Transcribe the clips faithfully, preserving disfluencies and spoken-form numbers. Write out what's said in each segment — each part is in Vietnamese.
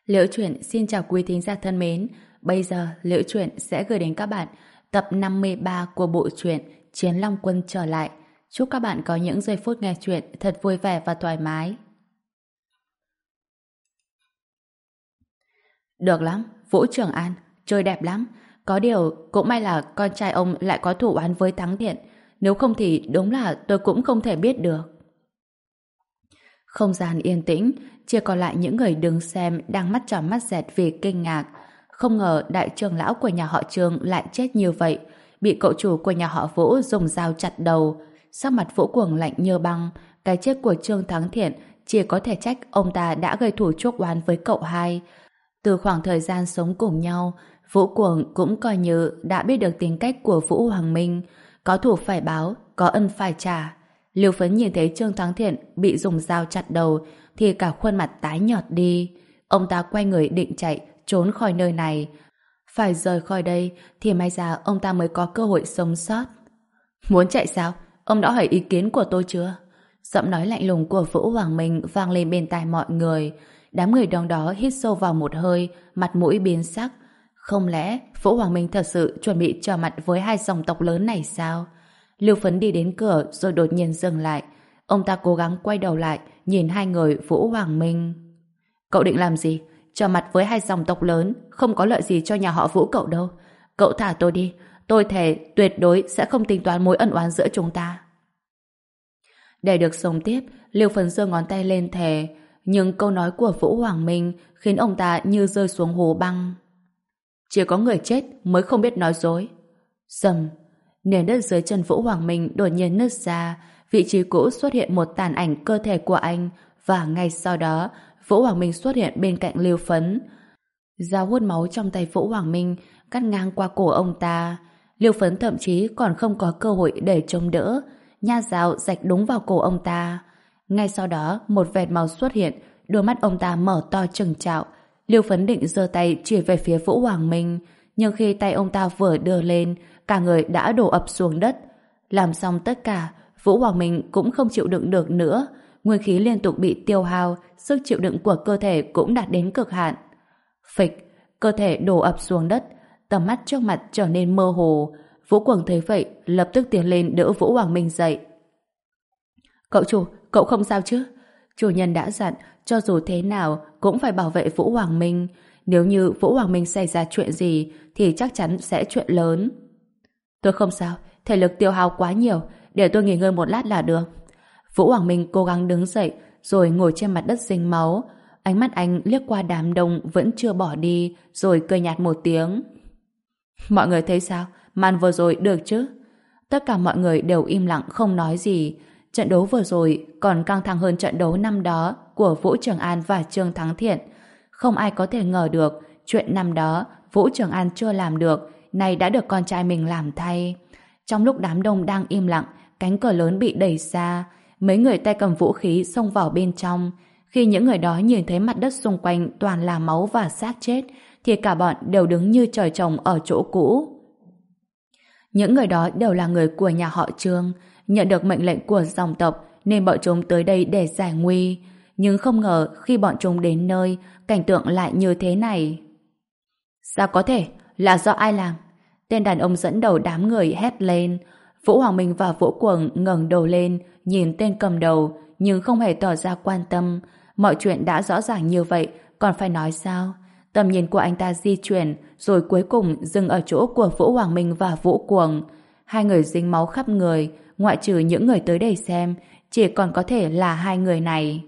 Liễu Chuyện xin chào quý thính giả thân mến. Bây giờ Liễu Chuyện sẽ gửi đến các bạn tập năm mươi ba của bộ truyện Chiến Long Quân trở lại. Chúc các bạn có những giây phút nghe chuyện thật vui vẻ và thoải mái. Được lắm, Vũ Trường An, chơi đẹp lắm. Có điều, cũng may là con trai ông lại có thủ oán với Thắng Thiện. Nếu không thì đúng là tôi cũng không thể biết được. Không gian yên tĩnh, chỉ còn lại những người đứng xem đang mắt tròn mắt dẹt vì kinh ngạc. Không ngờ đại trưởng lão của nhà họ Trương lại chết như vậy, bị cậu chủ của nhà họ Vũ dùng dao chặt đầu. Sắc mặt Vũ Cuồng lạnh như băng, cái chết của Trương Thắng Thiện chỉ có thể trách ông ta đã gây thủ chuốc oán với cậu hai. Từ khoảng thời gian sống cùng nhau, Vũ Cuồng cũng coi như đã biết được tính cách của Vũ Hoàng Minh, có thủ phải báo, có ân phải trả. Lưu Phấn nhìn thấy Trương Thắng Thiện bị dùng dao chặt đầu thì cả khuôn mặt tái nhợt đi. Ông ta quay người định chạy, trốn khỏi nơi này. Phải rời khỏi đây thì may ra ông ta mới có cơ hội sống sót. Muốn chạy sao? Ông đã hỏi ý kiến của tôi chưa? Giọng nói lạnh lùng của Vũ Hoàng Minh vang lên bên tai mọi người. Đám người đông đó hít sâu vào một hơi, mặt mũi biến sắc. Không lẽ Vũ Hoàng Minh thật sự chuẩn bị trở mặt với hai dòng tộc lớn này sao? Lưu Phấn đi đến cửa rồi đột nhiên dừng lại. Ông ta cố gắng quay đầu lại, nhìn hai người Vũ Hoàng Minh. Cậu định làm gì? Trở mặt với hai dòng tộc lớn, không có lợi gì cho nhà họ Vũ cậu đâu. Cậu thả tôi đi, tôi thề tuyệt đối sẽ không tính toán mối ân oán giữa chúng ta. Để được sống tiếp, Lưu Phấn giơ ngón tay lên thề, nhưng câu nói của Vũ Hoàng Minh khiến ông ta như rơi xuống hồ băng. Chỉ có người chết mới không biết nói dối. Dầm, nền đất dưới chân Vũ Hoàng Minh đột nhiên nứt ra, vị trí cũ xuất hiện một tàn ảnh cơ thể của anh, và ngay sau đó Vũ Hoàng Minh xuất hiện bên cạnh Lưu Phấn. Dao hút máu trong tay Vũ Hoàng Minh cắt ngang qua cổ ông ta. Lưu Phấn thậm chí còn không có cơ hội để chống đỡ, nha dao rạch đúng vào cổ ông ta. Ngay sau đó một vệt máu xuất hiện, đôi mắt ông ta mở to trừng trạo. Lưu Phấn định giơ tay chỉ về phía Vũ Hoàng Minh, nhưng khi tay ông ta vừa đưa lên, cả người đã đổ ập xuống đất. Làm xong tất cả, Vũ Hoàng Minh cũng không chịu đựng được nữa. Nguyên khí liên tục bị tiêu hao, sức chịu đựng của cơ thể cũng đạt đến cực hạn. Phịch, cơ thể đổ ập xuống đất, tầm mắt trước mặt trở nên mơ hồ. Vũ Cuồng thấy vậy, lập tức tiến lên đỡ Vũ Hoàng Minh dậy. Cậu chủ, cậu không sao chứ? Chủ nhân đã dặn, cho dù thế nào cũng phải bảo vệ Vũ Hoàng Minh. Nếu như Vũ Hoàng Minh xảy ra chuyện gì thì chắc chắn sẽ chuyện lớn. Tôi không sao, thể lực tiêu hao quá nhiều, để tôi nghỉ ngơi một lát là được. Vũ Hoàng Minh cố gắng đứng dậy rồi ngồi trên mặt đất dính máu. Ánh mắt anh liếc qua đám đông vẫn chưa bỏ đi, rồi cười nhạt một tiếng. Mọi người thấy sao? Màn vừa rồi được chứ? Tất cả mọi người đều im lặng không nói gì. Trận đấu vừa rồi còn căng thẳng hơn trận đấu năm đó của Vũ Trường An và Trương Thắng Thiện. Không ai có thể ngờ được chuyện năm đó Vũ Trường An chưa làm được, nay đã được con trai mình làm thay. Trong lúc đám đông đang im lặng, cánh cửa lớn bị đẩy ra, mấy người tay cầm vũ khí xông vào bên trong. Khi những người đó nhìn thấy mặt đất xung quanh toàn là máu và xác chết, thì cả bọn đều đứng như trời trồng ở chỗ cũ. Những người đó đều là người của nhà họ Trương, nhận được mệnh lệnh của dòng tộc nên bọn chúng tới đây để giải nguy. Nhưng không ngờ khi bọn chúng đến nơi, cảnh tượng lại như thế này. Sao có thể? Là do ai làm? Tên đàn ông dẫn đầu đám người hét lên. Vũ Hoàng Minh và Vũ Cuồng ngẩng đầu lên, nhìn tên cầm đầu, nhưng không hề tỏ ra quan tâm. Mọi chuyện đã rõ ràng như vậy, còn phải nói sao? Tầm nhìn của anh ta di chuyển, rồi cuối cùng dừng ở chỗ của Vũ Hoàng Minh và Vũ Cuồng. Hai người dính máu khắp người, ngoại trừ những người tới đây xem, chỉ còn có thể là hai người này.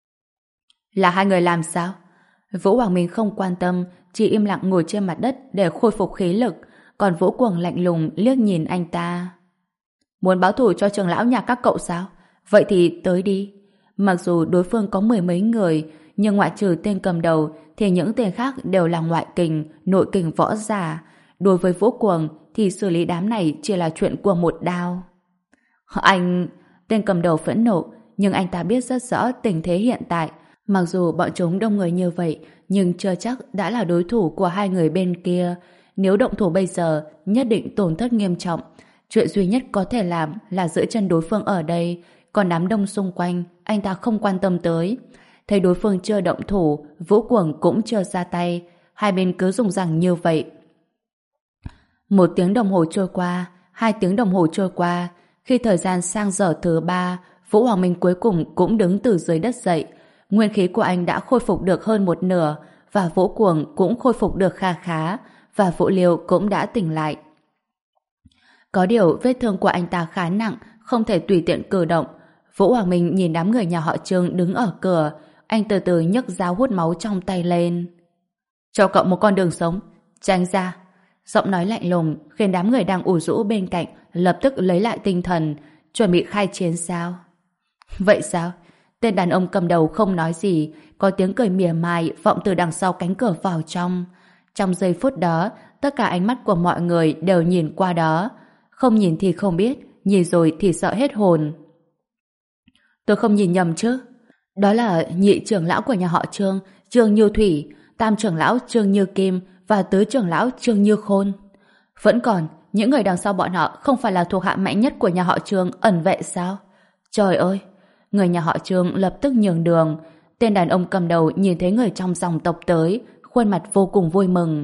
Là hai người làm sao? Vũ Hoàng Minh không quan tâm, chỉ im lặng ngồi trên mặt đất để khôi phục khí lực, còn Vũ Cuồng lạnh lùng liếc nhìn anh ta. Muốn báo thù cho trưởng lão nhà các cậu sao? Vậy thì tới đi. Mặc dù đối phương có mười mấy người, nhưng ngoại trừ tên cầm đầu thì những tên khác đều là ngoại kình, nội kình võ giả. Đối với Vũ Cuồng thì xử lý đám này chỉ là chuyện của một đao. Anh... Tên cầm đầu phẫn nộ, nhưng anh ta biết rất rõ tình thế hiện tại. Mặc dù bọn chúng đông người như vậy, nhưng chưa chắc đã là đối thủ của hai người bên kia. Nếu động thủ bây giờ, nhất định tổn thất nghiêm trọng. Chuyện duy nhất có thể làm là giữ chân đối phương ở đây, còn đám đông xung quanh, anh ta không quan tâm tới. Thấy đối phương chưa động thủ, Vũ Cuồng cũng chưa ra tay. Hai bên cứ dùng rằng như vậy. Một tiếng đồng hồ trôi qua, hai tiếng đồng hồ trôi qua. Khi thời gian sang giờ thứ ba, Vũ Hoàng Minh cuối cùng cũng đứng từ dưới đất dậy. Nguyên khí của anh đã khôi phục được hơn một nửa, và Vũ Cuồng cũng khôi phục được kha khá, và Vũ Liêu cũng đã tỉnh lại. Có điều vết thương của anh ta khá nặng, không thể tùy tiện cử động. Vũ Hoàng Minh nhìn đám người nhà họ Trương đứng ở cửa, anh từ từ nhấc dao hút máu trong tay lên. Cho cậu một con đường sống, tránh ra. Giọng nói lạnh lùng khiến đám người đang ủ rũ bên cạnh lập tức lấy lại tinh thần, chuẩn bị khai chiến sao? Vậy sao? Tên đàn ông cầm đầu không nói gì, có tiếng cười mỉa mai vọng từ đằng sau cánh cửa vào trong. Trong giây phút đó, tất cả ánh mắt của mọi người đều nhìn qua đó. Không nhìn thì không biết, nhìn rồi thì sợ hết hồn. Tôi không nhìn nhầm chứ? Đó là nhị trưởng lão của nhà họ Trương, Trương Như Thủy, tam trưởng lão Trương Như Kim và tứ trưởng lão Trương Như Khôn. Vẫn còn, những người đằng sau bọn họ không phải là thuộc hạ mạnh nhất của nhà họ Trương ẩn vệ sao? Trời ơi! Người nhà họ Trương lập tức nhường đường. Tên đàn ông cầm đầu nhìn thấy người trong dòng tộc tới, khuôn mặt vô cùng vui mừng.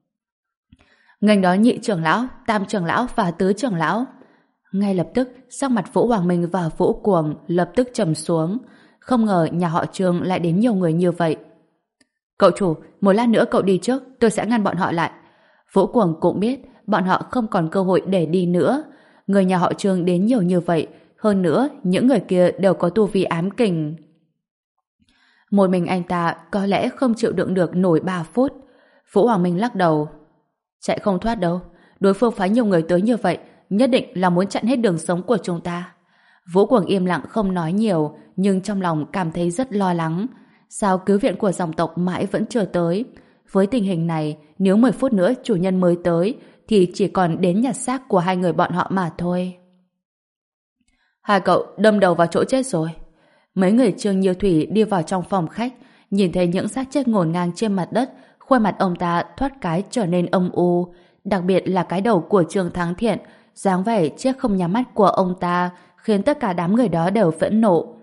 Ngành đó nhị trưởng lão, tam trưởng lão và tứ trưởng lão. Ngay lập tức, sắc mặt Vũ Hoàng Minh và Vũ Cuồng lập tức trầm xuống. Không ngờ nhà họ Trương lại đến nhiều người như vậy. Cậu chủ, một lát nữa cậu đi trước, tôi sẽ ngăn bọn họ lại. Vũ Cuồng cũng biết bọn họ không còn cơ hội để đi nữa. Người nhà họ Trương đến nhiều như vậy, hơn nữa những người kia đều có tu vi ám kình. Một mình anh ta có lẽ không chịu đựng được nổi ba phút. Vũ Hoàng Minh lắc đầu. Chạy không thoát đâu. Đối phương phái nhiều người tới như vậy, nhất định là muốn chặn hết đường sống của chúng ta. Vũ Cuồng im lặng không nói nhiều, nhưng trong lòng cảm thấy rất lo lắng. Sao cứu viện của dòng tộc mãi vẫn chưa tới? Với tình hình này, nếu mười phút nữa chủ nhân mới tới, thì chỉ còn đến nhặt xác của hai người bọn họ mà thôi. Hai cậu đâm đầu vào chỗ chết rồi. Mấy người Trương Như Thủy đi vào trong phòng khách, nhìn thấy những xác chết ngổn ngang trên mặt đất, khuôn mặt ông ta thoát cái trở nên âm u, đặc biệt là cái đầu của Trương Thắng Thiện, dáng vẻ chết không nhắm mắt của ông ta khiến tất cả đám người đó đều phẫn nộ.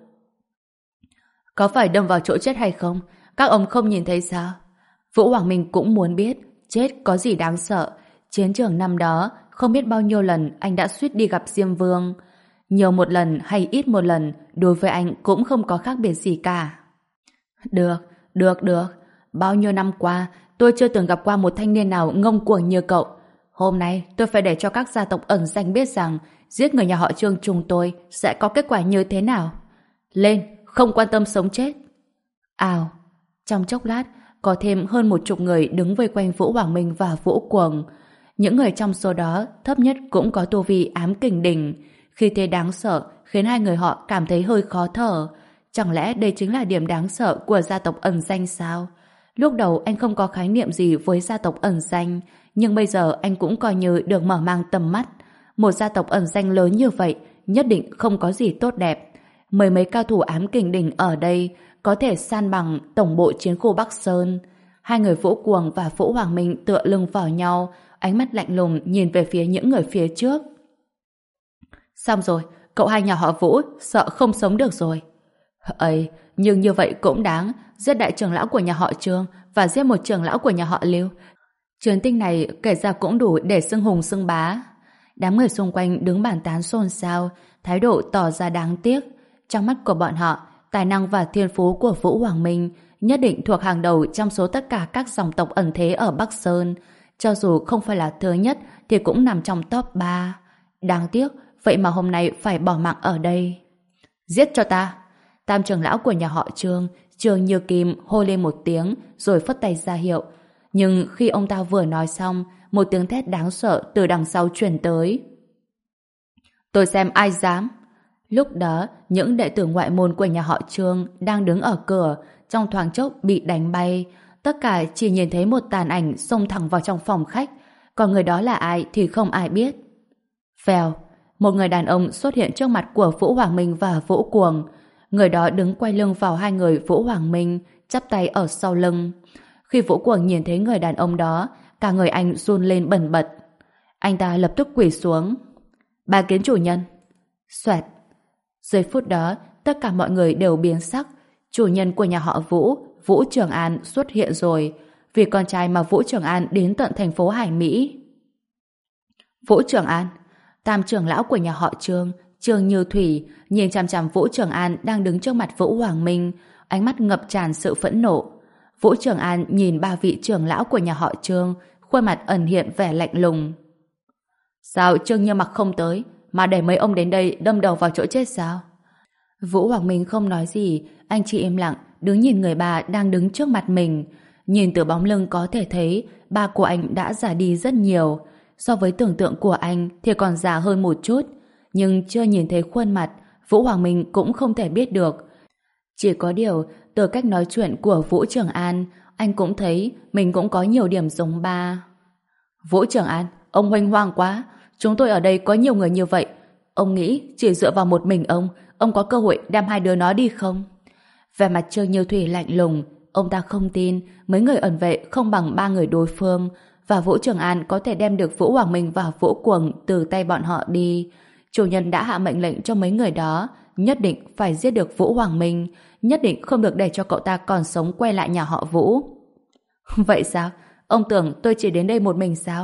Có phải đâm vào chỗ chết hay không? Các ông không nhìn thấy sao? Vũ Hoàng Minh cũng muốn biết chết có gì đáng sợ. Chiến trường năm đó không biết bao nhiêu lần anh đã suýt đi gặp Diêm Vương. Nhiều một lần hay ít một lần, đối với anh cũng không có khác biệt gì cả. Được, được, được. Bao nhiêu năm qua, tôi chưa từng gặp qua một thanh niên nào ngông cuồng như cậu. Hôm nay, tôi phải để cho các gia tộc ẩn danh biết rằng giết người nhà họ Trương chúng tôi sẽ có kết quả như thế nào. Lên, không quan tâm sống chết. Ào, trong chốc lát, có thêm hơn một chục người đứng vây quanh Vũ Hoàng Minh và Vũ Cuồng. Những người trong số đó thấp nhất cũng có tu vi ám kình đỉnh. Khi thế đáng sợ khiến hai người họ cảm thấy hơi khó thở. Chẳng lẽ đây chính là điểm đáng sợ của gia tộc ẩn danh sao? Lúc đầu anh không có khái niệm gì với gia tộc ẩn danh, nhưng bây giờ anh cũng coi như được mở mang tầm mắt. Một gia tộc ẩn danh lớn như vậy nhất định không có gì tốt đẹp. Mười mấy cao thủ ám kình đỉnh ở đây có thể san bằng tổng bộ chiến khu Bắc Sơn. Hai người Vũ Cuồng và Vũ Hoàng Minh tựa lưng vào nhau, ánh mắt lạnh lùng nhìn về phía những người phía trước. Xong rồi, cậu hai nhà họ Vũ sợ không sống được rồi. Ấy, nhưng như vậy cũng đáng, giết đại trưởng lão của nhà họ Trương và giết một trưởng lão của nhà họ Lưu. Chiến tích này kể ra cũng đủ để xưng hùng xưng bá. Đám người xung quanh đứng bàn tán xôn xao, thái độ tỏ ra đáng tiếc. Trong mắt của bọn họ, tài năng và thiên phú của Vũ Hoàng Minh nhất định thuộc hàng đầu trong số tất cả các dòng tộc ẩn thế ở Bắc Sơn. Cho dù không phải là thứ nhất thì cũng nằm trong top ba. Đáng tiếc, vậy mà hôm nay phải bỏ mạng ở đây. Giết cho ta! Tam trưởng lão của nhà họ Trương, Trương Như Kim hô lên một tiếng rồi phất tay ra hiệu. Nhưng khi ông ta vừa nói xong, một tiếng thét đáng sợ từ đằng sau truyền tới. Tôi xem ai dám! Lúc đó, những đệ tử ngoại môn của nhà họ Trương đang đứng ở cửa, trong thoáng chốc bị đánh bay. Tất cả chỉ nhìn thấy một tàn ảnh xông thẳng vào trong phòng khách, còn người đó là ai thì không ai biết. Vèo, một người đàn ông xuất hiện trước mặt của Vũ Hoàng Minh và Vũ Cuồng. Người đó đứng quay lưng vào hai người Vũ Hoàng Minh, chắp tay ở sau lưng. Khi Vũ Cuồng nhìn thấy người đàn ông đó, cả người anh run lên bần bật. Anh ta lập tức quỳ xuống. Bái kiến chủ nhân. Xoẹt. Giây phút đó, tất cả mọi người đều biến sắc. Chủ nhân của nhà họ Vũ, Vũ Trường An xuất hiện rồi, vì con trai mà Vũ Trường An đến tận thành phố Hải Mỹ. Vũ Trường An, tam trưởng lão của nhà họ Trương, Trương Như Thủy, nhìn chằm chằm Vũ Trường An đang đứng trước mặt Vũ Hoàng Minh, ánh mắt ngập tràn sự phẫn nộ. Vũ Trường An nhìn ba vị trưởng lão của nhà họ Trương, khuôn mặt ẩn hiện vẻ lạnh lùng. Sao Trương Như Mặc không tới, mà để mấy ông đến đây đâm đầu vào chỗ chết sao? Vũ Hoàng Minh không nói gì, anh chỉ im lặng, đứng nhìn người bà đang đứng trước mặt mình. Nhìn từ bóng lưng có thể thấy ba của anh đã già đi rất nhiều. So với tưởng tượng của anh thì còn già hơn một chút. Nhưng chưa nhìn thấy khuôn mặt, Vũ Hoàng Minh cũng không thể biết được. Chỉ có điều, từ cách nói chuyện của Vũ Trường An, anh cũng thấy mình cũng có nhiều điểm giống ba. Vũ Trường An, ông huênh hoang quá. Chúng tôi ở đây có nhiều người như vậy. Ông nghĩ chỉ dựa vào một mình ông, ông có cơ hội đem hai đứa nó đi không? Vẻ mặt Trương Như Thủy lạnh lùng, ông ta không tin mấy người ẩn vệ không bằng ba người đối phương, và Vũ Trường An có thể đem được Vũ Hoàng Minh và Vũ Cuồng từ tay bọn họ đi. Chủ nhân đã hạ mệnh lệnh cho mấy người đó, nhất định phải giết được Vũ Hoàng Minh, nhất định không được để cho cậu ta còn sống quay lại nhà họ Vũ. Vậy sao? Ông tưởng tôi chỉ đến đây một mình sao?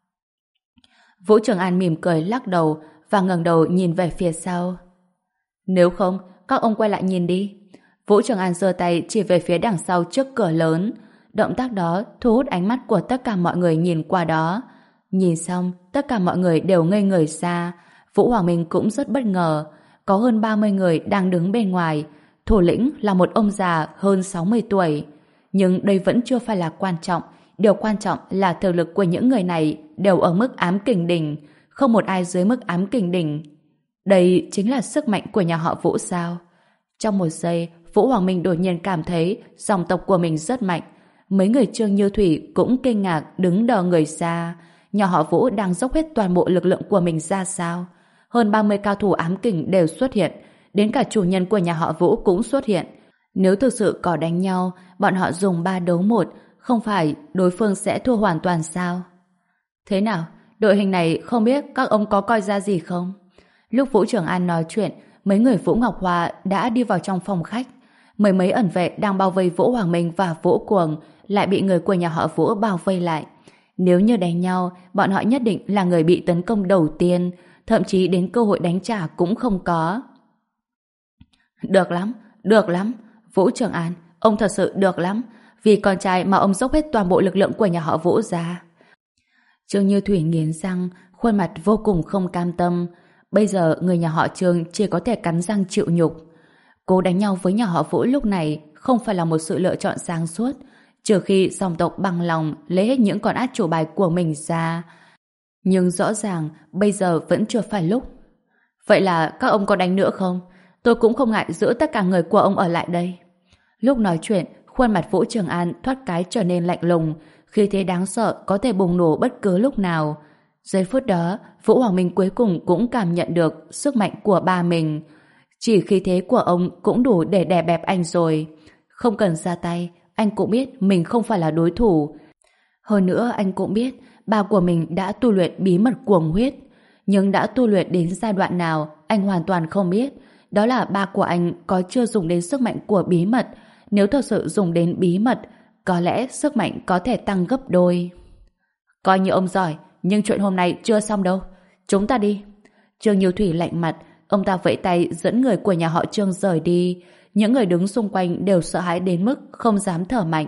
Vũ Trường An mỉm cười lắc đầu và ngẩng đầu nhìn về phía sau. Nếu không, các ông quay lại nhìn đi. Vũ Trường An giơ tay chỉ về phía đằng sau trước cửa lớn. Động tác đó thu hút ánh mắt của tất cả mọi người nhìn qua đó. Nhìn xong, tất cả mọi người đều ngây người ra. Vũ Hoàng Minh cũng rất bất ngờ. Có hơn ba mươi người đang đứng bên ngoài. Thủ lĩnh là một ông già hơn sáu mươi tuổi. Nhưng đây vẫn chưa phải là quan trọng. Điều quan trọng là thực lực của những người này đều ở mức ám kình đỉnh. Không một ai dưới mức ám kình đỉnh. Đây chính là sức mạnh của nhà họ Vũ sao? Trong một giây, Vũ Hoàng Minh đột nhiên cảm thấy dòng tộc của mình rất mạnh. Mấy người Trương Như Thủy cũng kinh ngạc đứng đờ người ra. Nhà họ Vũ đang dốc hết toàn bộ lực lượng của mình ra sao? Hơn ba mươi cao thủ ám kình đều xuất hiện. Đến cả chủ nhân của nhà họ Vũ cũng xuất hiện. Nếu thực sự có đánh nhau, bọn họ dùng ba đấu một, không phải đối phương sẽ thua hoàn toàn sao? Thế nào? Đội hình này không biết các ông có coi ra gì không? Lúc Vũ Trường An nói chuyện, mấy người Vũ Ngọc Hoa đã đi vào trong phòng khách. Mấy mấy ẩn vệ đang bao vây Vũ Hoàng Minh và Vũ Cuồng lại bị người của nhà họ Vũ bao vây lại. Nếu như đánh nhau, bọn họ nhất định là người bị tấn công đầu tiên, thậm chí đến cơ hội đánh trả cũng không có. Được lắm, được lắm. Vũ Trường An, ông thật sự được lắm. Vì con trai mà ông dốc hết toàn bộ lực lượng của nhà họ Vũ ra. Trương Như Thủy nghiến răng, khuôn mặt vô cùng không cam tâm. Bây giờ người nhà họ Trương chỉ có thể cắn răng chịu nhục. Cố đánh nhau với nhà họ Vũ lúc này không phải là một sự lựa chọn sáng suốt, trừ khi dòng tộc bằng lòng lấy hết những con át chủ bài của mình ra. Nhưng rõ ràng bây giờ vẫn chưa phải lúc. Vậy là các ông có đánh nữa không? Tôi cũng không ngại giữ tất cả người của ông ở lại đây. Lúc nói chuyện, khuôn mặt Vũ Trường An thoát cái trở nên lạnh lùng, khí thế đáng sợ có thể bùng nổ bất cứ lúc nào. Giây phút đó, Vũ Hoàng Minh cuối cùng cũng cảm nhận được sức mạnh của ba mình. Chỉ khí thế của ông cũng đủ để đè bẹp anh rồi. Không cần ra tay, anh cũng biết mình không phải là đối thủ. Hơn nữa anh cũng biết ba của mình đã tu luyện bí mật cuồng huyết. Nhưng đã tu luyện đến giai đoạn nào anh hoàn toàn không biết. Đó là ba của anh có chưa dùng đến sức mạnh của bí mật. Nếu thật sự dùng đến bí mật, có lẽ sức mạnh có thể tăng gấp đôi. Coi như ông giỏi, nhưng chuyện hôm nay chưa xong đâu. Chúng ta đi. Trương Như Thủy lạnh mặt, ông ta vẫy tay dẫn người của nhà họ Trương rời đi. Những người đứng xung quanh đều sợ hãi đến mức không dám thở mạnh.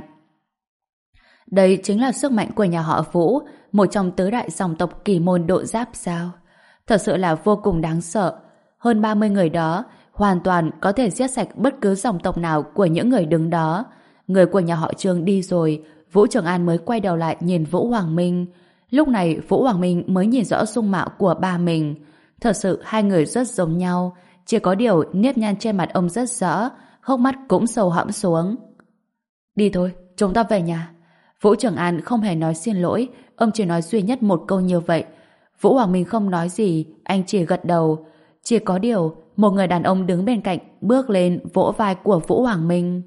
Đây chính là sức mạnh của nhà họ Vũ, một trong tứ đại dòng tộc kỳ môn độ giáp sao. Thật sự là vô cùng đáng sợ. Hơn ba mươi người đó hoàn toàn có thể giết sạch bất cứ dòng tộc nào của những người đứng đó. Người của nhà họ Trương đi rồi, Vũ Trường An mới quay đầu lại nhìn Vũ Hoàng Minh. Lúc này Vũ Hoàng Minh mới nhìn rõ dung mạo của ba mình. Thật sự hai người rất giống nhau, chỉ có điều nếp nhăn trên mặt ông rất rõ, hốc mắt cũng sâu hõm xuống. Đi thôi, chúng ta về nhà. Vũ Trường An không hề nói xin lỗi, ông chỉ nói duy nhất một câu như vậy. Vũ Hoàng Minh không nói gì, anh chỉ gật đầu. Chỉ có điều, một người đàn ông đứng bên cạnh bước lên vỗ vai của Vũ Hoàng Minh.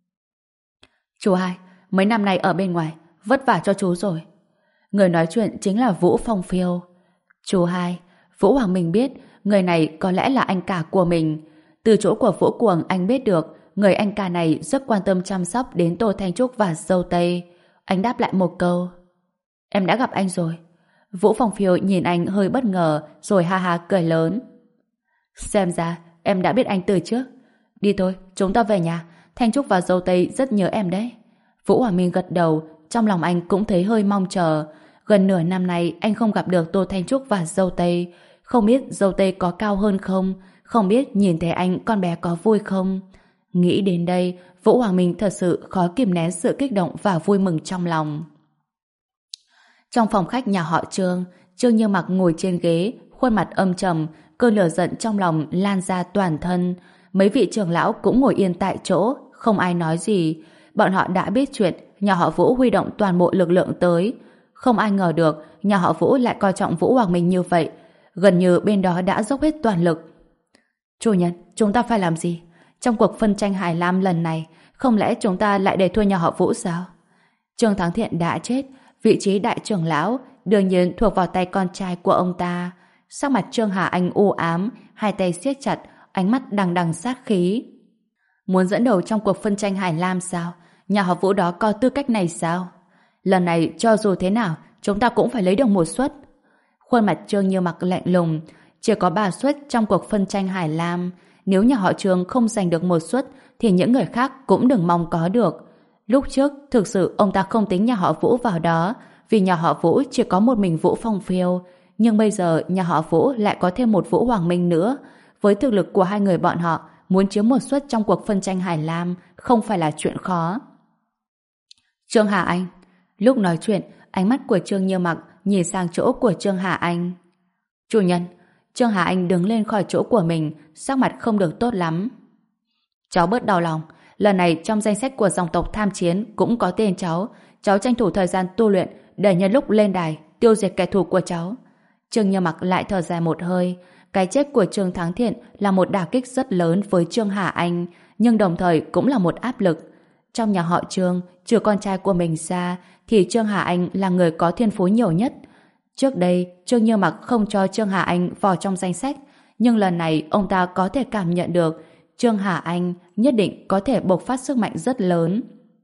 Chú hai, mấy năm nay ở bên ngoài, vất vả cho chú rồi. Người nói chuyện chính là Vũ Phong Phiêu. Chú hai, Vũ Hoàng Minh biết người này có lẽ là anh cả của mình. Từ chỗ của Vũ Cuồng anh biết được người anh cả này rất quan tâm chăm sóc đến Tô Thanh Trúc và dâu tây. Anh đáp lại một câu. Em đã gặp anh rồi. Vũ Phong Phiêu nhìn anh hơi bất ngờ rồi ha ha cười lớn. Xem ra em đã biết anh từ trước. Đi thôi, chúng ta về nhà. Thanh Trúc và dâu tây rất nhớ em đấy. Vũ Hoàng Minh gật đầu, trong lòng anh cũng thấy hơi mong chờ. Gần nửa năm nay anh không gặp được Tô Thanh Trúc và dâu tây. Không biết dâu tây có cao hơn không? Không biết nhìn thấy anh con bé có vui không? Nghĩ đến đây, Vũ Hoàng Minh thật sự khó kìm nén sự kích động và vui mừng trong lòng. Trong phòng khách nhà họ Trương, Trương Như Mặc ngồi trên ghế, khuôn mặt âm trầm, cơn lửa giận trong lòng lan ra toàn thân. Mấy vị trưởng lão cũng ngồi yên tại chỗ, không ai nói gì. Bọn họ đã biết chuyện nhà họ Vũ huy động toàn bộ lực lượng tới. Không ai ngờ được nhà họ Vũ lại coi trọng Vũ Hoàng Minh như vậy. Gần như bên đó đã dốc hết toàn lực. Chủ nhân, chúng ta phải làm gì? Trong cuộc phân tranh Hải Lam lần này, không lẽ chúng ta lại để thua nhà họ Vũ sao? Trương Thắng Thiện đã chết, vị trí đại trưởng lão đương nhiên thuộc vào tay con trai của ông ta. Sắc mặt Trương Hà Anh u ám, hai tay siết chặt, ánh mắt đằng đằng sát khí. Muốn dẫn đầu trong cuộc phân tranh Hải Lam sao? Nhà họ Vũ đó có tư cách này sao? Lần này cho dù thế nào, chúng ta cũng phải lấy được một suất. Khuôn mặt Trương Như Mặc lạnh lùng, chỉ có ba suất trong cuộc phân tranh Hải Lam. Nếu nhà họ Trương không giành được một suất thì những người khác cũng đừng mong có được. Lúc trước, thực sự ông ta không tính nhà họ Vũ vào đó, vì nhà họ Vũ chỉ có một mình Vũ Phong Phiêu. Nhưng bây giờ nhà họ Vũ lại có thêm một Vũ Hoàng Minh nữa. Với thực lực của hai người bọn họ, muốn chiếm một suất trong cuộc phân tranh Hải Lam không phải là chuyện khó. Trương Hà Anh. Lúc nói chuyện, ánh mắt của Trương Như Mặc nhìn sang chỗ của Trương Hà Anh. Chủ nhân. Trương Hà Anh đứng lên khỏi chỗ của mình, sắc mặt không được tốt lắm. Cháu bớt đau lòng. Lần này trong danh sách của dòng tộc tham chiến cũng có tên cháu. Cháu tranh thủ thời gian tu luyện để nhân lúc lên đài tiêu diệt kẻ thù của cháu. Trương Như Mặc lại thở dài một hơi. Cái chết của Trương Thắng Thiện là một đả kích rất lớn với Trương Hà Anh, nhưng đồng thời cũng là một áp lực. Trong nhà họ Trương, trừ con trai của mình ra, thì Trương Hà Anh là người có thiên phú nhiều nhất. Trước đây, Trương Như Mặc không cho Trương Hà Anh vào trong danh sách, nhưng lần này ông ta có thể cảm nhận được Trương Hà Anh nhất định có thể bộc phát sức mạnh rất lớn.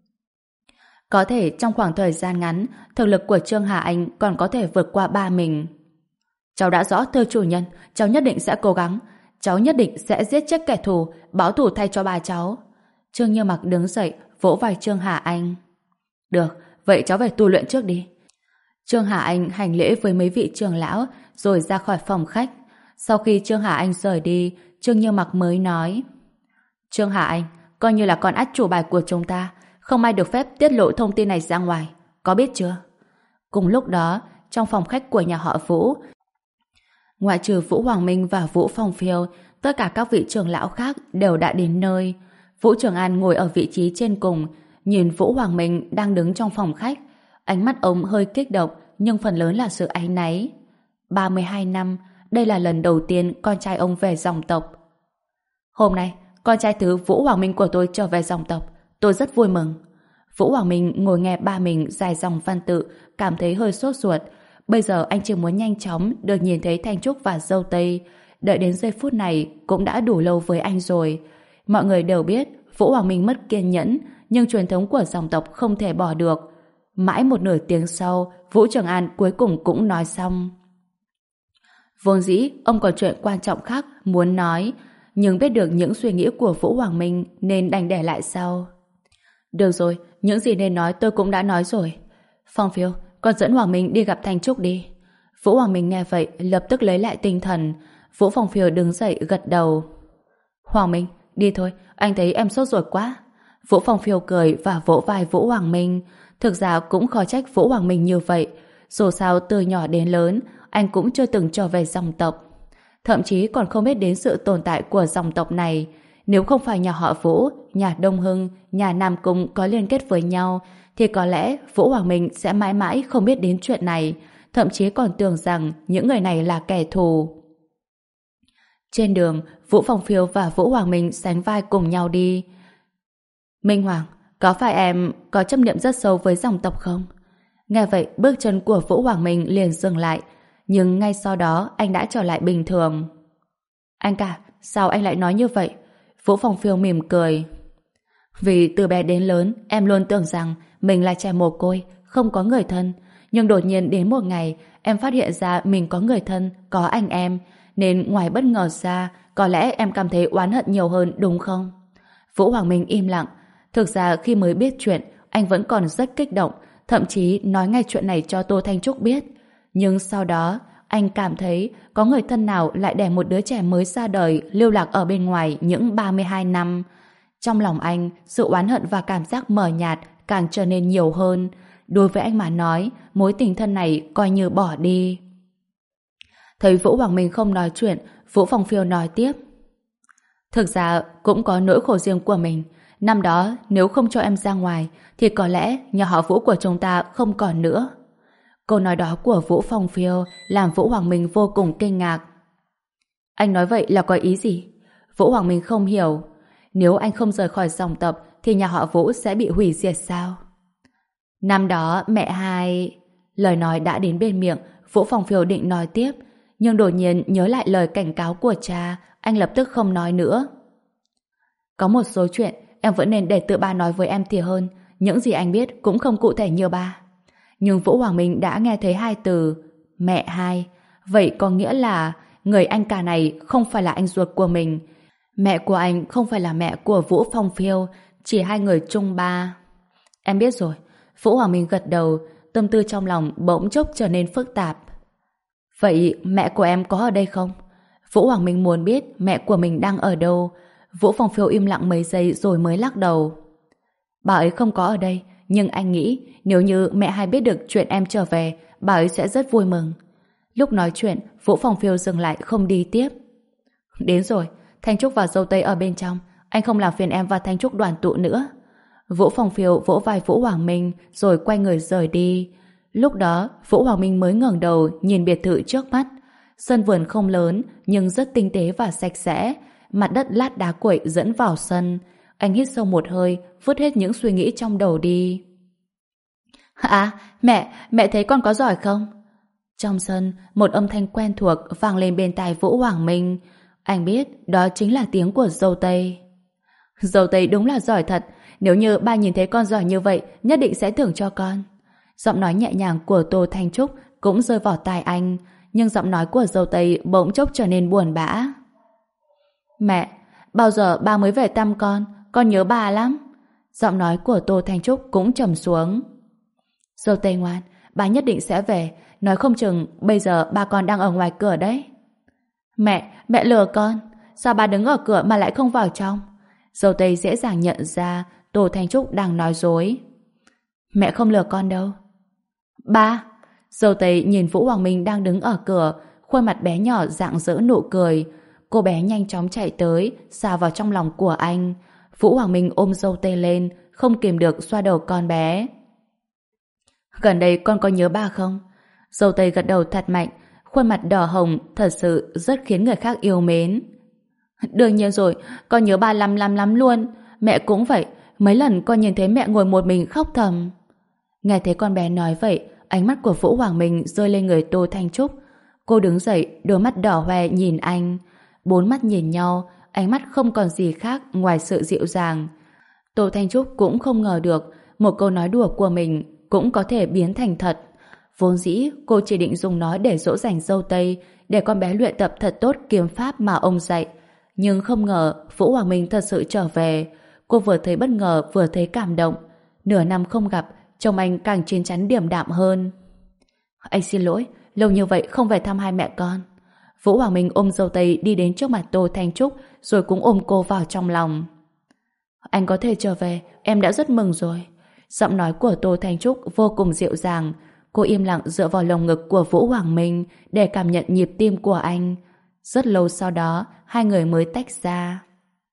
Có thể trong khoảng thời gian ngắn, thực lực của Trương Hà Anh còn có thể vượt qua ba mình. Cháu đã rõ thưa chủ nhân, cháu nhất định sẽ cố gắng. Cháu nhất định sẽ giết chết kẻ thù, báo thù thay cho ba cháu. Trương Như Mặc đứng dậy, vỗ vai Trương Hà Anh. Được, vậy cháu về tu luyện trước đi. Trương Hà Anh hành lễ với mấy vị trưởng lão, rồi ra khỏi phòng khách. Sau khi Trương Hà Anh rời đi, Trương Như Mặc mới nói. Trương Hà Anh, coi như là con át chủ bài của chúng ta, không ai được phép tiết lộ thông tin này ra ngoài, có biết chưa? Cùng lúc đó, trong phòng khách của nhà họ Vũ, ngoại trừ Vũ Hoàng Minh và Vũ Phong Phiêu, tất cả các vị trưởng lão khác đều đã đến nơi. Vũ Trường An ngồi ở vị trí trên cùng, nhìn Vũ Hoàng Minh đang đứng trong phòng khách. Ánh mắt ông hơi kích động, nhưng phần lớn là sự áy náy. ba mươi hai năm, đây là lần đầu tiên con trai ông về dòng tộc. Hôm nay, con trai thứ Vũ Hoàng Minh của tôi trở về dòng tộc. Tôi rất vui mừng. Vũ Hoàng Minh ngồi nghe ba mình dài dòng văn tự, cảm thấy hơi sốt ruột. Bây giờ anh chỉ muốn nhanh chóng được nhìn thấy Thanh Trúc và dâu tây. Đợi đến giây phút này cũng đã đủ lâu với anh rồi. Mọi người đều biết Vũ Hoàng Minh mất kiên nhẫn, nhưng truyền thống của dòng tộc không thể bỏ được. Mãi một nửa tiếng sau, Vũ Trường An cuối cùng cũng nói xong. Vốn dĩ, ông còn chuyện quan trọng khác muốn nói, nhưng biết được những suy nghĩ của Vũ Hoàng Minh nên đành để lại sau. Được rồi, những gì nên nói tôi cũng đã nói rồi. Phong Phiêu, con dẫn Hoàng Minh đi gặp Thanh Trúc đi. Vũ Hoàng Minh nghe vậy lập tức lấy lại tinh thần. Vũ Phong Phiêu đứng dậy gật đầu. Hoàng Minh, đi thôi, anh thấy em sốt ruột quá. Vũ Phong Phiêu cười và vỗ vai Vũ Hoàng Minh. Thực ra cũng khó trách Vũ Hoàng Minh như vậy. Dù sao từ nhỏ đến lớn, anh cũng chưa từng trở về dòng tộc. Thậm chí còn không biết đến sự tồn tại của dòng tộc này. Nếu không phải nhà họ Vũ, nhà Đông Hưng, nhà Nam Cung có liên kết với nhau, thì có lẽ Vũ Hoàng Minh sẽ mãi mãi không biết đến chuyện này, thậm chí còn tưởng rằng những người này là kẻ thù. Trên đường, Vũ Phong Phiêu và Vũ Hoàng Minh sánh vai cùng nhau đi. Minh Hoàng, có phải em có chấp niệm rất sâu với dòng tộc không? Nghe vậy, bước chân của Vũ Hoàng Minh liền dừng lại, nhưng ngay sau đó anh đã trở lại bình thường. Anh cả, sao anh lại nói như vậy? Vũ Phong Phiêu mỉm cười. Vì từ bé đến lớn, em luôn tưởng rằng mình là trẻ mồ côi, không có người thân. Nhưng đột nhiên đến một ngày, em phát hiện ra mình có người thân, có anh em. Nên ngoài bất ngờ ra, có lẽ em cảm thấy oán hận nhiều hơn đúng không? Vũ Hoàng Minh im lặng. Thực ra khi mới biết chuyện, anh vẫn còn rất kích động, thậm chí nói ngay chuyện này cho Tô Thanh Trúc biết. Nhưng sau đó, anh cảm thấy có người thân nào lại để một đứa trẻ mới ra đời lưu lạc ở bên ngoài những ba mươi hai năm. Trong lòng anh, sự oán hận và cảm giác mờ nhạt càng trở nên nhiều hơn. Đối với anh mà nói, mối tình thân này coi như bỏ đi. Thấy Vũ Hoàng Minh không nói chuyện, Vũ Phong Phiêu nói tiếp. Thực ra cũng có nỗi khổ riêng của mình. Năm đó nếu không cho em ra ngoài thì có lẽ nhà họ Vũ của chúng ta không còn nữa. Câu nói đó của Vũ Phong Phiêu làm Vũ Hoàng Minh vô cùng kinh ngạc. Anh nói vậy là có ý gì? Vũ Hoàng Minh không hiểu. Nếu anh không rời khỏi dòng tộc thì nhà họ Vũ sẽ bị hủy diệt sao? Năm đó mẹ hai... Lời nói đã đến bên miệng, Vũ Phong Phiêu định nói tiếp, nhưng đột nhiên nhớ lại lời cảnh cáo của cha, anh lập tức không nói nữa. Có một số chuyện em vẫn nên để tự ba nói với em thì hơn, những gì anh biết cũng không cụ thể như ba. Nhưng Vũ Hoàng Minh đã nghe thấy hai từ mẹ hai, vậy có nghĩa là người anh cả này không phải là anh ruột của mình. Mẹ của anh không phải là mẹ của Vũ Phong Phiêu, chỉ hai người chung ba. Em biết rồi. Vũ Hoàng Minh gật đầu, tâm tư trong lòng bỗng chốc trở nên phức tạp. Vậy mẹ của em có ở đây không? Vũ Hoàng Minh muốn biết mẹ của mình đang ở đâu. Vũ Phong Phiêu im lặng mấy giây rồi mới lắc đầu. Bà ấy không có ở đây, nhưng anh nghĩ nếu như mẹ hai biết được chuyện em trở về, bà ấy sẽ rất vui mừng. Lúc nói chuyện, Vũ Phong Phiêu dừng lại không đi tiếp. Đến rồi, Thanh Trúc và dâu tây ở bên trong, anh không làm phiền em và Thanh Trúc đoàn tụ nữa. Vũ Phong Phiêu vỗ vai Vũ Hoàng Minh rồi quay người rời đi. Lúc đó, Vũ Hoàng Minh mới ngẩng đầu nhìn biệt thự trước mắt. Sân vườn không lớn nhưng rất tinh tế và sạch sẽ. Mặt đất lát đá quậy dẫn vào sân. Anh hít sâu một hơi, vứt hết những suy nghĩ trong đầu đi. À, mẹ, mẹ thấy con có giỏi không? Trong sân, một âm thanh quen thuộc vang lên bên tai Vũ Hoàng Minh. Anh biết đó chính là tiếng của dâu tây. Dâu tây đúng là giỏi thật. Nếu như ba nhìn thấy con giỏi như vậy, nhất định sẽ thưởng cho con. Giọng nói nhẹ nhàng của Tô Thanh Trúc cũng rơi vào tai anh, nhưng giọng nói của dâu tây bỗng chốc trở nên buồn bã. Mẹ, bao giờ ba mới về thăm con? Con nhớ ba lắm. Giọng nói của Tô Thanh Trúc cũng trầm xuống. Dâu tây ngoan, ba nhất định sẽ về. Nói không chừng bây giờ ba con đang ở ngoài cửa đấy. Mẹ, mẹ lừa con. Sao ba đứng ở cửa mà lại không vào trong? Dâu tây dễ dàng nhận ra Tô Thanh Trúc đang nói dối. Mẹ không lừa con đâu. Ba! Dâu tây nhìn Vũ Hoàng Minh đang đứng ở cửa, khuôn mặt bé nhỏ rạng rỡ nụ cười. Cô bé nhanh chóng chạy tới, xà vào trong lòng của anh. Vũ Hoàng Minh ôm dâu tây lên, không kìm được xoa đầu con bé. Gần đây con có nhớ ba không? Dâu tây gật đầu thật mạnh, khuôn mặt đỏ hồng thật sự rất khiến người khác yêu mến. Đương nhiên rồi, con nhớ ba lắm lắm lắm luôn. Mẹ cũng vậy, mấy lần con nhìn thấy mẹ ngồi một mình khóc thầm. Nghe thấy con bé nói vậy, ánh mắt của Vũ Hoàng Minh rơi lên người Tô Thanh Trúc. Cô đứng dậy, đôi mắt đỏ hoe nhìn anh. Bốn mắt nhìn nhau, ánh mắt không còn gì khác ngoài sự dịu dàng. Tô Thanh Trúc cũng không ngờ được một câu nói đùa của mình cũng có thể biến thành thật. Vốn dĩ cô chỉ định dùng nó để dỗ dành dâu tây, để con bé luyện tập thật tốt kiếm pháp mà ông dạy. Nhưng không ngờ Vũ Hoàng Minh thật sự trở về. Cô vừa thấy bất ngờ vừa thấy cảm động. Nửa năm không gặp, trông anh càng chín chắn điềm đạm hơn. Anh xin lỗi, lâu như vậy không về thăm hai mẹ con. Vũ Hoàng Minh ôm dâu tây đi đến trước mặt Tô Thanh Trúc rồi cũng ôm cô vào trong lòng. Anh có thể trở về, em đã rất mừng rồi. Giọng nói của Tô Thanh Trúc vô cùng dịu dàng. Cô im lặng dựa vào lồng ngực của Vũ Hoàng Minh để cảm nhận nhịp tim của anh. Rất lâu sau đó, hai người mới tách ra.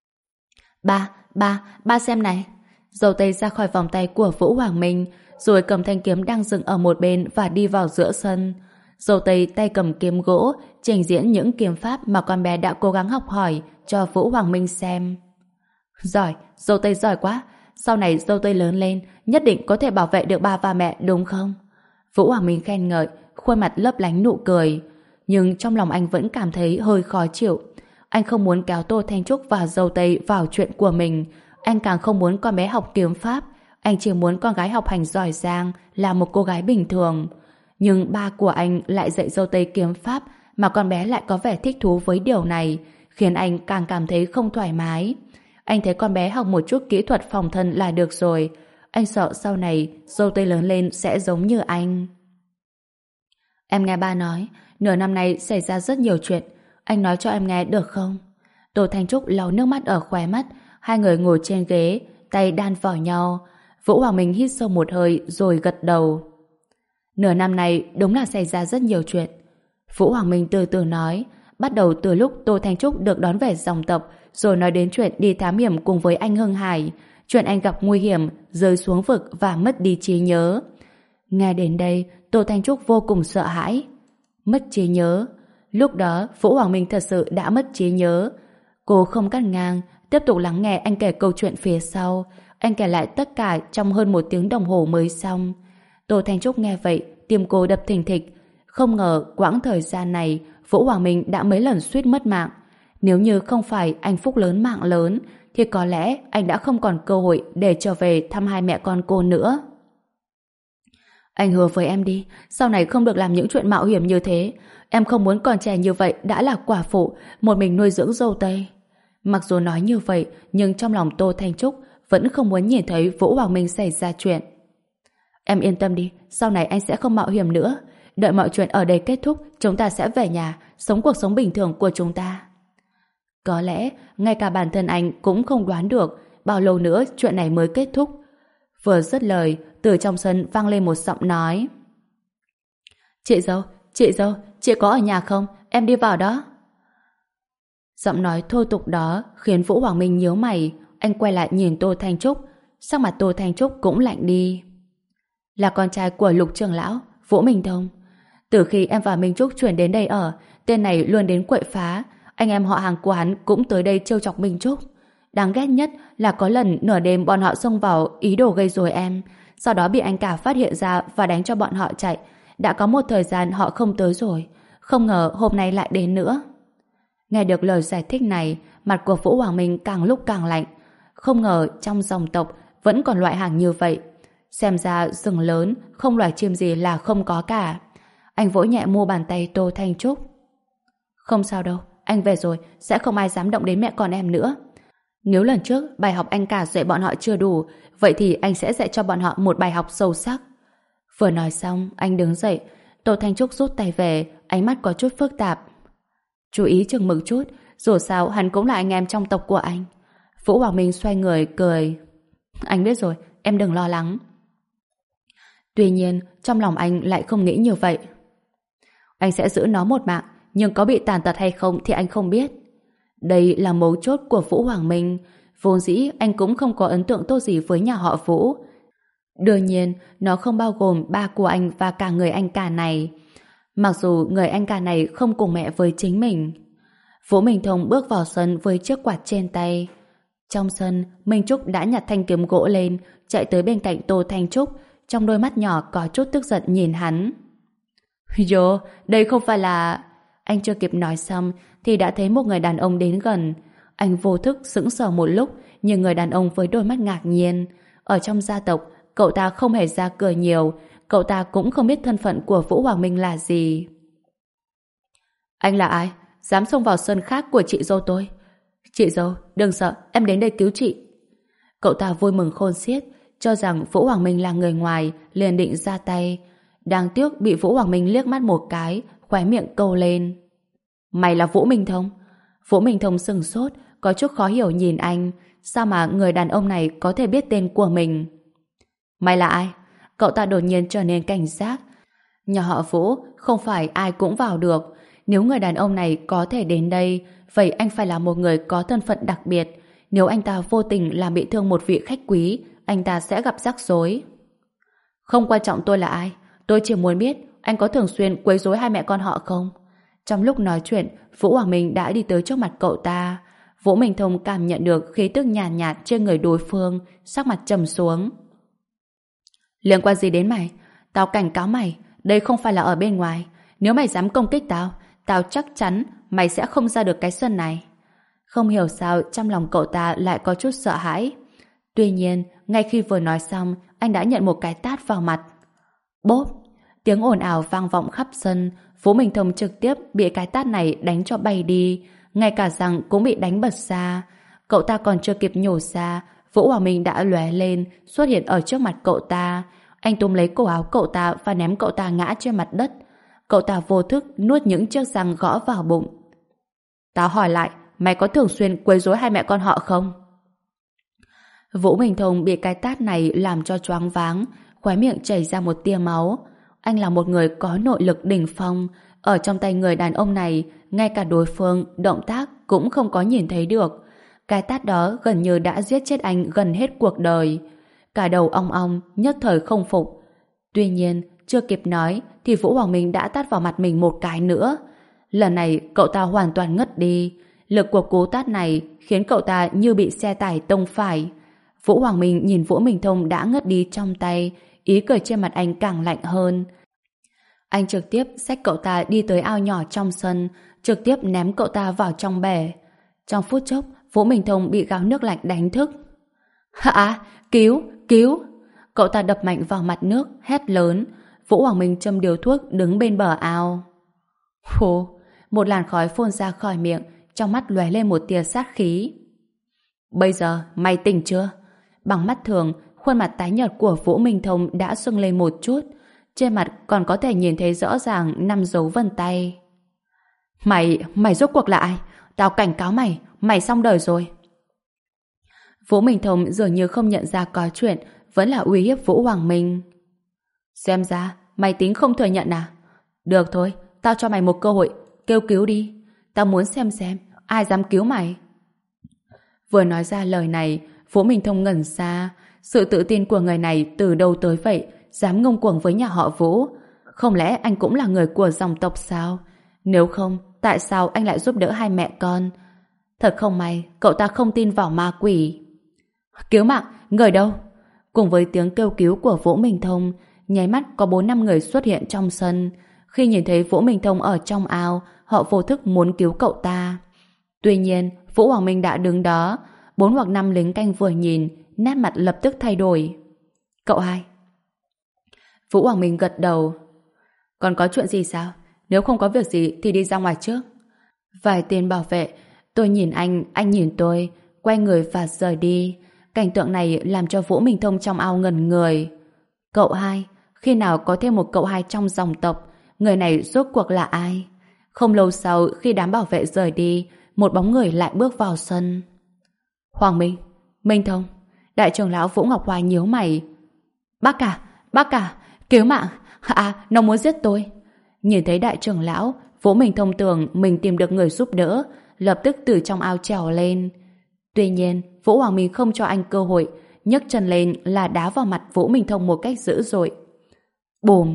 Ba, ba, ba xem này. Dâu tây ra khỏi vòng tay của Vũ Hoàng Minh rồi cầm thanh kiếm đang dựng ở một bên và đi vào giữa sân. Dâu tây tay cầm kiếm gỗ trình diễn những kiếm pháp mà con bé đã cố gắng học hỏi cho Vũ Hoàng Minh xem. Giỏi, dâu tây giỏi quá. Sau này dâu tây lớn lên nhất định có thể bảo vệ được ba và mẹ đúng không? Vũ Hoàng Minh khen ngợi, khuôn mặt lấp lánh nụ cười. Nhưng trong lòng anh vẫn cảm thấy hơi khó chịu. Anh không muốn kéo Tô Thanh Trúc và dâu tây vào chuyện của mình. Anh càng không muốn con bé học kiếm pháp. Anh chỉ muốn con gái học hành giỏi giang, là một cô gái bình thường. Nhưng ba của anh lại dạy dâu tây kiếm pháp, mà con bé lại có vẻ thích thú với điều này, khiến anh càng cảm thấy không thoải mái. Anh thấy con bé học một chút kỹ thuật phòng thân là được rồi. Anh sợ sau này dâu tây lớn lên sẽ giống như anh. Em nghe ba nói, nửa năm nay xảy ra rất nhiều chuyện. Anh nói cho em nghe được không? Tô Thanh Trúc lau nước mắt ở khóe mắt. Hai người ngồi trên ghế, tay đan vào nhau. Vũ Hoàng Minh hít sâu một hơi rồi gật đầu. Nửa năm nay đúng là xảy ra rất nhiều chuyện. Vũ Hoàng Minh từ từ nói, bắt đầu từ lúc Tô Thanh Trúc được đón về dòng tộc, rồi nói đến chuyện đi thám hiểm cùng với anh Hưng Hải, chuyện anh gặp nguy hiểm, rơi xuống vực và mất đi trí nhớ. Nghe đến đây, Tô Thanh Trúc vô cùng sợ hãi. Mất trí nhớ. Lúc đó, Vũ Hoàng Minh thật sự đã mất trí nhớ. Cô không cắt ngang, tiếp tục lắng nghe anh kể câu chuyện phía sau. Anh kể lại tất cả trong hơn một tiếng đồng hồ mới xong. Tô Thanh Trúc nghe vậy, tim cô đập thình thịch. Không ngờ quãng thời gian này, Vũ Hoàng Minh đã mấy lần suýt mất mạng. Nếu như không phải anh phúc lớn mạng lớn, thì có lẽ anh đã không còn cơ hội để trở về thăm hai mẹ con cô nữa. Anh hứa với em đi, sau này không được làm những chuyện mạo hiểm như thế. Em không muốn còn trẻ như vậy đã là quả phụ, một mình nuôi dưỡng dâu tây. Mặc dù nói như vậy, nhưng trong lòng Tô Thanh Trúc vẫn không muốn nhìn thấy Vũ Hoàng Minh xảy ra chuyện. Em yên tâm đi, sau này anh sẽ không mạo hiểm nữa. Đợi mọi chuyện ở đây kết thúc, chúng ta sẽ về nhà, sống cuộc sống bình thường của chúng ta. Có lẽ, ngay cả bản thân anh cũng không đoán được bao lâu nữa chuyện này mới kết thúc. Vừa dứt lời, từ trong sân vang lên một giọng nói. Chị dâu, chị dâu, chị có ở nhà không? Em đi vào đó. Giọng nói thô tục đó khiến Vũ Hoàng Minh nhíu mày. Anh quay lại nhìn Tô Thanh Trúc. Sắc mặt Tô Thanh Trúc cũng lạnh đi. Là con trai của Lục trưởng lão, Vũ Minh Thông. Từ khi em và Minh Trúc chuyển đến đây ở, tên này luôn đến quậy phá. Anh em họ hàng của hắn cũng tới đây trêu chọc Minh Trúc. Đáng ghét nhất là có lần nửa đêm bọn họ xông vào ý đồ gây rối em. Sau đó bị anh cả phát hiện ra và đánh cho bọn họ chạy. Đã có một thời gian họ không tới rồi. Không ngờ hôm nay lại đến nữa. Nghe được lời giải thích này, mặt của Vũ Hoàng Minh càng lúc càng lạnh. Không ngờ trong dòng tộc vẫn còn loại hàng như vậy. Xem ra rừng lớn, không loài chim gì là không có cả. Anh vỗ nhẹ mu bàn tay Tô Thanh Trúc. Không sao đâu, anh về rồi, sẽ không ai dám động đến mẹ con em nữa. Nếu lần trước bài học anh cả dạy bọn họ chưa đủ, vậy thì anh sẽ dạy cho bọn họ một bài học sâu sắc. Vừa nói xong, anh đứng dậy. Tô Thanh Trúc rút tay về, ánh mắt có chút phức tạp. Chú ý chừng mực chút, dù sao hắn cũng là anh em trong tộc của anh. Vũ Hoàng Minh xoay người, cười. Anh biết rồi, em đừng lo lắng. Tuy nhiên, trong lòng anh lại không nghĩ như vậy. Anh sẽ giữ nó một mạng, nhưng có bị tàn tật hay không thì anh không biết. Đây là mấu chốt của Vũ Hoàng Minh. Vốn dĩ anh cũng không có ấn tượng tốt gì với nhà họ Vũ. Đương nhiên, nó không bao gồm ba của anh và cả người anh cả này. Mặc dù người anh cả này không cùng mẹ với chính mình. Vũ Minh Thông bước vào sân với chiếc quạt trên tay. Trong sân, Minh Trúc đã nhặt thanh kiếm gỗ lên, chạy tới bên cạnh Tô Thanh Trúc, trong đôi mắt nhỏ có chút tức giận nhìn hắn. Yo, đây không phải là... Anh chưa kịp nói xong thì đã thấy một người đàn ông đến gần. Anh vô thức sững sờ một lúc, nhưng người đàn ông với đôi mắt ngạc nhiên. Ở trong gia tộc, cậu ta không hề ra cửa nhiều, cậu ta cũng không biết thân phận của Vũ Hoàng Minh là gì. Anh là ai? Dám xông vào sân khác của chị dâu tôi? Chị dâu, đừng sợ, em đến đây cứu chị. Cậu ta vui mừng khôn xiết, cho rằng Vũ Hoàng Minh là người ngoài, liền định ra tay. Đáng tiếc bị Vũ Hoàng Minh liếc mắt một cái, khóe miệng câu lên. Mày là Vũ Minh Thông? Vũ Minh Thông sừng sốt, có chút khó hiểu nhìn anh. Sao mà người đàn ông này có thể biết tên của mình? Mày là ai? Cậu ta đột nhiên trở nên cảnh giác. Nhà họ Vũ không phải ai cũng vào được. Nếu người đàn ông này có thể đến đây, vậy anh phải là một người có thân phận đặc biệt. Nếu anh ta vô tình làm bị thương một vị khách quý, anh ta sẽ gặp rắc rối. Không quan trọng tôi là ai, tôi chỉ muốn biết anh có thường xuyên quấy rối hai mẹ con họ không? Trong lúc nói chuyện, Vũ Hoàng Minh đã đi tới trước mặt cậu ta. Vũ Minh Thông cảm nhận được khí tức nhàn nhạt, nhạt trên người đối phương, sắc mặt trầm xuống. Liên quan gì đến mày? Tao cảnh cáo mày, đây không phải là ở bên ngoài. Nếu mày dám công kích tao, tao chắc chắn mày sẽ không ra được cái sân này. Không hiểu sao trong lòng cậu ta lại có chút sợ hãi. Tuy nhiên, ngay khi vừa nói xong, anh đã nhận một cái tát vào mặt. Bốp! Tiếng ồn ào vang vọng khắp sân. Vũ Minh Thông trực tiếp bị cái tát này đánh cho bay đi. Ngay cả răng cũng bị đánh bật ra. Cậu ta còn chưa kịp nhổ ra, Vũ Hoàng Minh đã lóe lên, xuất hiện ở trước mặt cậu ta. Anh túm lấy cổ áo cậu ta và ném cậu ta ngã trên mặt đất. Cậu ta vô thức nuốt những chiếc răng gõ vào bụng. Tao hỏi lại, mày có thường xuyên quấy rối hai mẹ con họ không? Vũ Minh Thông bị cái tát này làm cho choáng váng, khóe miệng chảy ra một tia máu. Anh là một người có nội lực đỉnh phong, ở trong tay người đàn ông này, ngay cả đối phương động tác cũng không có nhìn thấy được. Cái tát đó gần như đã giết chết anh gần hết cuộc đời. Cả đầu ong ong, nhất thời không phục. Tuy nhiên, chưa kịp nói thì Vũ Hoàng Minh đã tát vào mặt mình một cái nữa. Lần này cậu ta hoàn toàn ngất đi. Lực của cú tát này khiến cậu ta như bị xe tải tông phải. Vũ Hoàng Minh nhìn Vũ Minh Thông đã ngất đi trong tay, ý cười trên mặt anh càng lạnh hơn. Anh trực tiếp xách cậu ta đi tới ao nhỏ trong sân, trực tiếp ném cậu ta vào trong bể. Trong phút chốc, Vũ Minh Thông bị gáo nước lạnh đánh thức. Hả? Cứu! Cứu! Cậu ta đập mạnh vào mặt nước, hét lớn. Vũ Hoàng Minh châm điếu thuốc đứng bên bờ ao. Hô! Một làn khói phun ra khỏi miệng, trong mắt lóe lên một tia sát khí. Bây giờ, mày tỉnh chưa? Bằng mắt thường, khuôn mặt tái nhợt của Vũ Minh Thông đã sưng lên một chút. Trên mặt còn có thể nhìn thấy rõ ràng năm dấu vân tay. Mày, mày rốt cuộc là ai? Tao cảnh cáo mày, mày xong đời rồi. Vũ Minh Thông dường như không nhận ra có chuyện, vẫn là uy hiếp Vũ Hoàng Minh. Xem ra, mày tính không thừa nhận à? Được thôi, tao cho mày một cơ hội, kêu cứu đi. Tao muốn xem xem, ai dám cứu mày. Vừa nói ra lời này, Vũ Minh Thông ngẩn ra. Sự tự tin của người này từ đâu tới vậy, dám ngông cuồng với nhà họ Vũ. Không lẽ anh cũng là người của dòng tộc sao? Nếu không, tại sao anh lại giúp đỡ hai mẹ con? Thật không may, cậu ta không tin vào ma quỷ. Cứu mạng, người đâu? Cùng với tiếng kêu cứu của Vũ Minh Thông, nháy mắt có bốn năm người xuất hiện trong sân. Khi nhìn thấy Vũ Minh Thông ở trong ao, họ vô thức muốn cứu cậu ta. Tuy nhiên, Vũ Hoàng Minh đã đứng đó. Bốn hoặc năm lính canh vừa nhìn, nét mặt lập tức thay đổi. Cậu hai. Vũ Hoàng Minh gật đầu. Còn có chuyện gì sao? Nếu không có việc gì thì đi ra ngoài trước. Vài tên bảo vệ, tôi nhìn anh, anh nhìn tôi, quay người và rời đi. Cảnh tượng này làm cho Vũ Minh Thông trong ao ngẩn người. Cậu hai, khi nào có thêm một cậu hai trong dòng tộc? Người này rốt cuộc là ai? Không lâu sau, khi đám bảo vệ rời đi, một bóng người lại bước vào sân. Hoàng Minh, Minh Thông. Đại trưởng lão Vũ Ngọc Hoa nhíu mày. Bác cả, bác cả, cứu mạng. À, nó muốn giết tôi. Nhìn thấy đại trưởng lão, Vũ Minh Thông tưởng mình tìm được người giúp đỡ, lập tức từ trong ao trèo lên. Tuy nhiên, Vũ Hoàng Minh không cho anh cơ hội, nhấc chân lên là đá vào mặt Vũ Minh Thông một cách dữ dội. Bùm!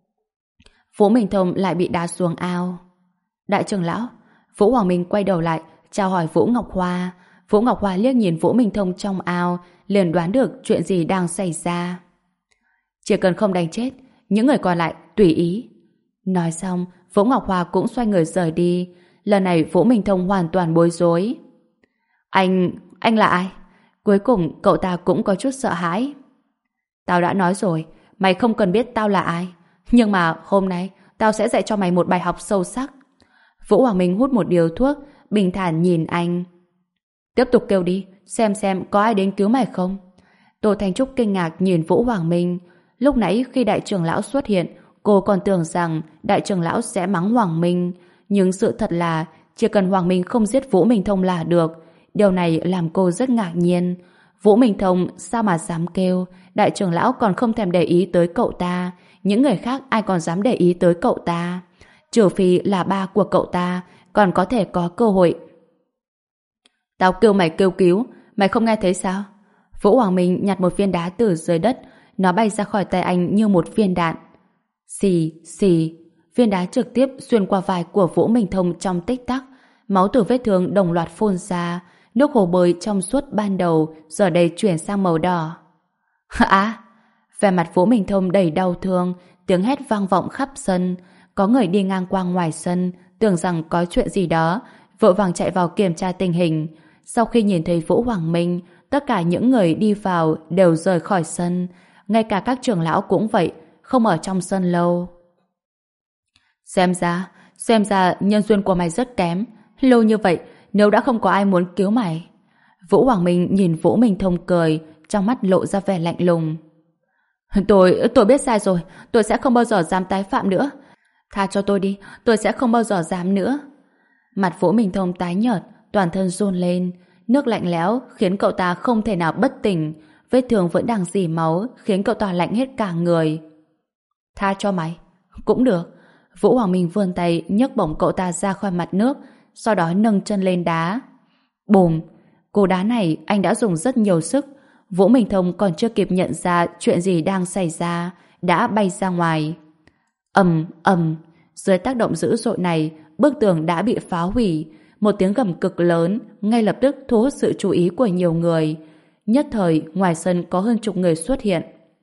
Vũ Minh Thông lại bị đá xuống ao. Đại trưởng lão, Vũ Hoàng Minh quay đầu lại, chào hỏi Vũ Ngọc Hoa. Vũ Ngọc Hoa liếc nhìn Vũ Minh Thông trong ao, liền đoán được chuyện gì đang xảy ra. Chỉ cần không đánh chết, những người còn lại tùy ý. Nói xong, Vũ Ngọc Hoa cũng xoay người rời đi. Lần này Vũ Minh Thông hoàn toàn bối rối. Anh, anh là ai? Cuối cùng cậu ta cũng có chút sợ hãi. Tao đã nói rồi, mày không cần biết tao là ai. Nhưng mà hôm nay, tao sẽ dạy cho mày một bài học sâu sắc. Vũ Hoàng Minh hút một điếu thuốc, bình thản nhìn anh. Tiếp tục kêu đi, xem xem có ai đến cứu mày không. Tô Thanh Trúc kinh ngạc nhìn Vũ Hoàng Minh. Lúc nãy khi đại trưởng lão xuất hiện, cô còn tưởng rằng đại trưởng lão sẽ mắng Hoàng Minh. Nhưng sự thật là chỉ cần Hoàng Minh không giết Vũ Minh Thông là được. Điều này làm cô rất ngạc nhiên. Vũ Minh Thông sao mà dám kêu? Đại trưởng lão còn không thèm để ý tới cậu ta. Những người khác ai còn dám để ý tới cậu ta? Trừ phi là ba của cậu ta còn có thể có cơ hội. Tao kêu mày kêu cứu, mày không nghe thấy sao? Vũ Hoàng Minh nhặt một viên đá từ dưới đất, nó bay ra khỏi tay anh như một viên đạn. Xì, xì, viên đá trực tiếp xuyên qua vai của Vũ Minh Thông trong tích tắc. Máu từ vết thương đồng loạt phun ra, nước hồ bơi trong suốt ban đầu giờ đây chuyển sang màu đỏ. Hả? Vẻ mặt Vũ Minh Thông đầy đau thương, tiếng hét vang vọng khắp sân. Có người đi ngang qua ngoài sân, tưởng rằng có chuyện gì đó, vội vàng chạy vào kiểm tra tình hình. Sau khi nhìn thấy Vũ Hoàng Minh, tất cả những người đi vào đều rời khỏi sân, ngay cả các trưởng lão cũng vậy, không ở trong sân lâu. Xem ra, xem ra nhân duyên của mày rất kém. Lâu như vậy, nếu đã không có ai muốn cứu mày. Vũ Hoàng Minh nhìn Vũ Minh Thông cười, trong mắt lộ ra vẻ lạnh lùng. Tôi, tôi biết sai rồi, tôi sẽ không bao giờ dám tái phạm nữa. Tha cho tôi đi, tôi sẽ không bao giờ dám nữa. Mặt Vũ Minh Thông tái nhợt, toàn thân run lên, nước lạnh lẽo khiến cậu ta không thể nào bất tỉnh, vết thương vẫn đang rỉ máu khiến cậu ta lạnh hết cả người. Tha cho mày. Cũng được. Vũ Hoàng Minh vươn tay nhấc bổng cậu ta ra khỏi mặt nước, sau đó nâng chân lên đá. Bùm! Cú đá này anh đã dùng rất nhiều sức. Vũ Minh Thông còn chưa kịp nhận ra chuyện gì đang xảy ra, đã bay ra ngoài. Ầm ầm, dưới tác động dữ dội này, bức tường đã bị phá hủy. Một tiếng gầm cực lớn ngay lập tức thu hút sự chú ý của nhiều người. Nhất thời, ngoài sân có hơn chục người xuất hiện.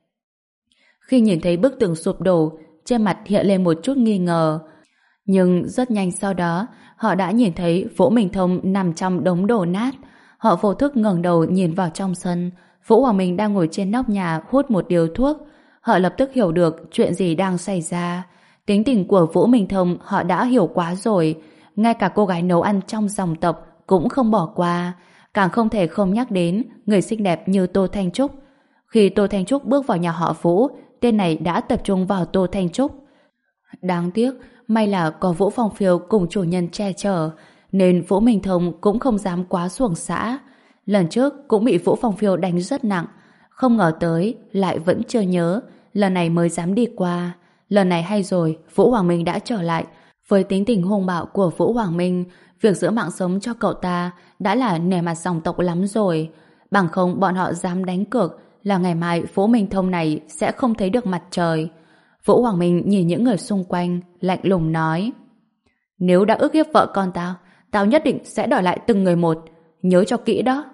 Khi nhìn thấy bức tường sụp đổ, trên mặt hiện lên một chút nghi ngờ. Nhưng rất nhanh sau đó, họ đã nhìn thấy Vũ Minh Thông nằm trong đống đổ nát. Họ vô thức ngẩng đầu nhìn vào trong sân. Vũ Hoàng Minh đang ngồi trên nóc nhà hút một điếu thuốc. Họ lập tức hiểu được chuyện gì đang xảy ra. Tính tình của Vũ Minh Thông họ đã hiểu quá rồi. Ngay cả cô gái nấu ăn trong dòng tộc cũng không bỏ qua. Càng không thể không nhắc đến người xinh đẹp như Tô Thanh Trúc. Khi Tô Thanh Trúc bước vào nhà họ Vũ, tên này đã tập trung vào Tô Thanh Trúc. Đáng tiếc, may là có Vũ Phong Phiêu cùng chủ nhân che chở, nên Vũ Minh Thông cũng không dám quá xuồng xã. Lần trước cũng bị Vũ Phong Phiêu đánh rất nặng, không ngờ tới lại vẫn chưa nhớ, lần này mới dám đi qua. Lần này hay rồi, Vũ Hoàng Minh đã trở lại. Với tính tình hung bạo của Vũ Hoàng Minh, việc giữ mạng sống cho cậu ta đã là nể mặt dòng tộc lắm rồi. Bằng không bọn họ dám đánh cược là ngày mai Vũ Minh Thông này sẽ không thấy được mặt trời. Vũ Hoàng Minh nhìn những người xung quanh, lạnh lùng nói: Nếu đã ức hiếp vợ con tao, tao nhất định sẽ đòi lại từng người một. Nhớ cho kỹ đó.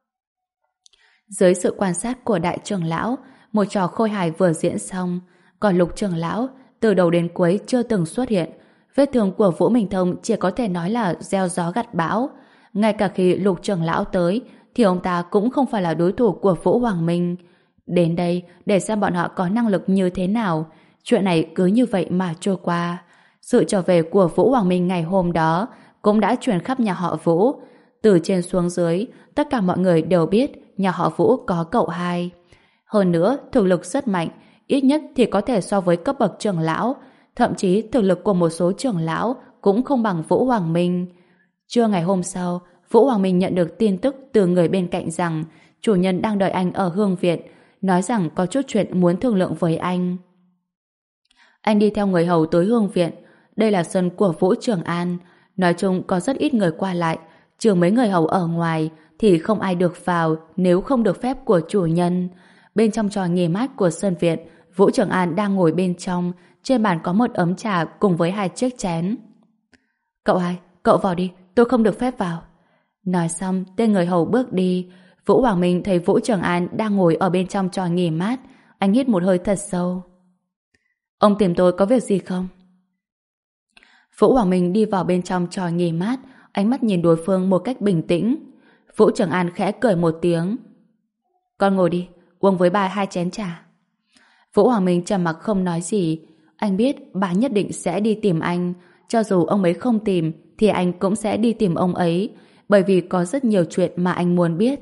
Dưới sự quan sát của đại trưởng lão, một trò khôi hài vừa diễn xong, còn Lục trưởng lão từ đầu đến cuối chưa từng xuất hiện. Vết thương của Vũ Minh Thông chỉ có thể nói là gieo gió gặt bão. Ngay cả khi Lục trưởng lão tới thì ông ta cũng không phải là đối thủ của Vũ Hoàng Minh. Đến đây để xem bọn họ có năng lực như thế nào. Chuyện này cứ như vậy mà trôi qua. Sự trở về của Vũ Hoàng Minh ngày hôm đó cũng đã truyền khắp nhà họ Vũ. Từ trên xuống dưới, tất cả mọi người đều biết nhà họ Vũ có cậu hai. Hơn nữa, thực lực rất mạnh, ít nhất thì có thể so với cấp bậc trưởng lão. Thậm chí thực lực của một số trưởng lão cũng không bằng Vũ Hoàng Minh. Trưa ngày hôm sau, Vũ Hoàng Minh nhận được tin tức từ người bên cạnh rằng chủ nhân đang đợi anh ở Hương Viện, nói rằng có chút chuyện muốn thương lượng với anh. Anh đi theo người hầu tới Hương Viện. Đây là sân của Vũ Trường An. Nói chung có rất ít người qua lại, trừ mấy người hầu ở ngoài thì không ai được vào nếu không được phép của chủ nhân. Bên trong tròi nghỉ mát của sân viện, Vũ Trường An đang ngồi bên trong. Trên bàn có một ấm trà cùng với hai chiếc chén. Cậu hai, cậu vào đi, tôi không được phép vào. Nói xong, tên người hầu bước đi. Vũ Hoàng Minh thấy Vũ Trường An đang ngồi ở bên trong tròi nghỉ mát. Anh hít một hơi thật sâu. Ông tìm tôi có việc gì không? Vũ Hoàng Minh đi vào bên trong tròi nghỉ mát, ánh mắt nhìn đối phương một cách bình tĩnh. Vũ Trường An khẽ cười một tiếng. Con ngồi đi, uống với bà hai chén trà. Vũ Hoàng Minh trầm mặc không nói gì. Anh biết bà nhất định sẽ đi tìm anh. Cho dù ông ấy không tìm thì anh cũng sẽ đi tìm ông ấy, bởi vì có rất nhiều chuyện mà anh muốn biết.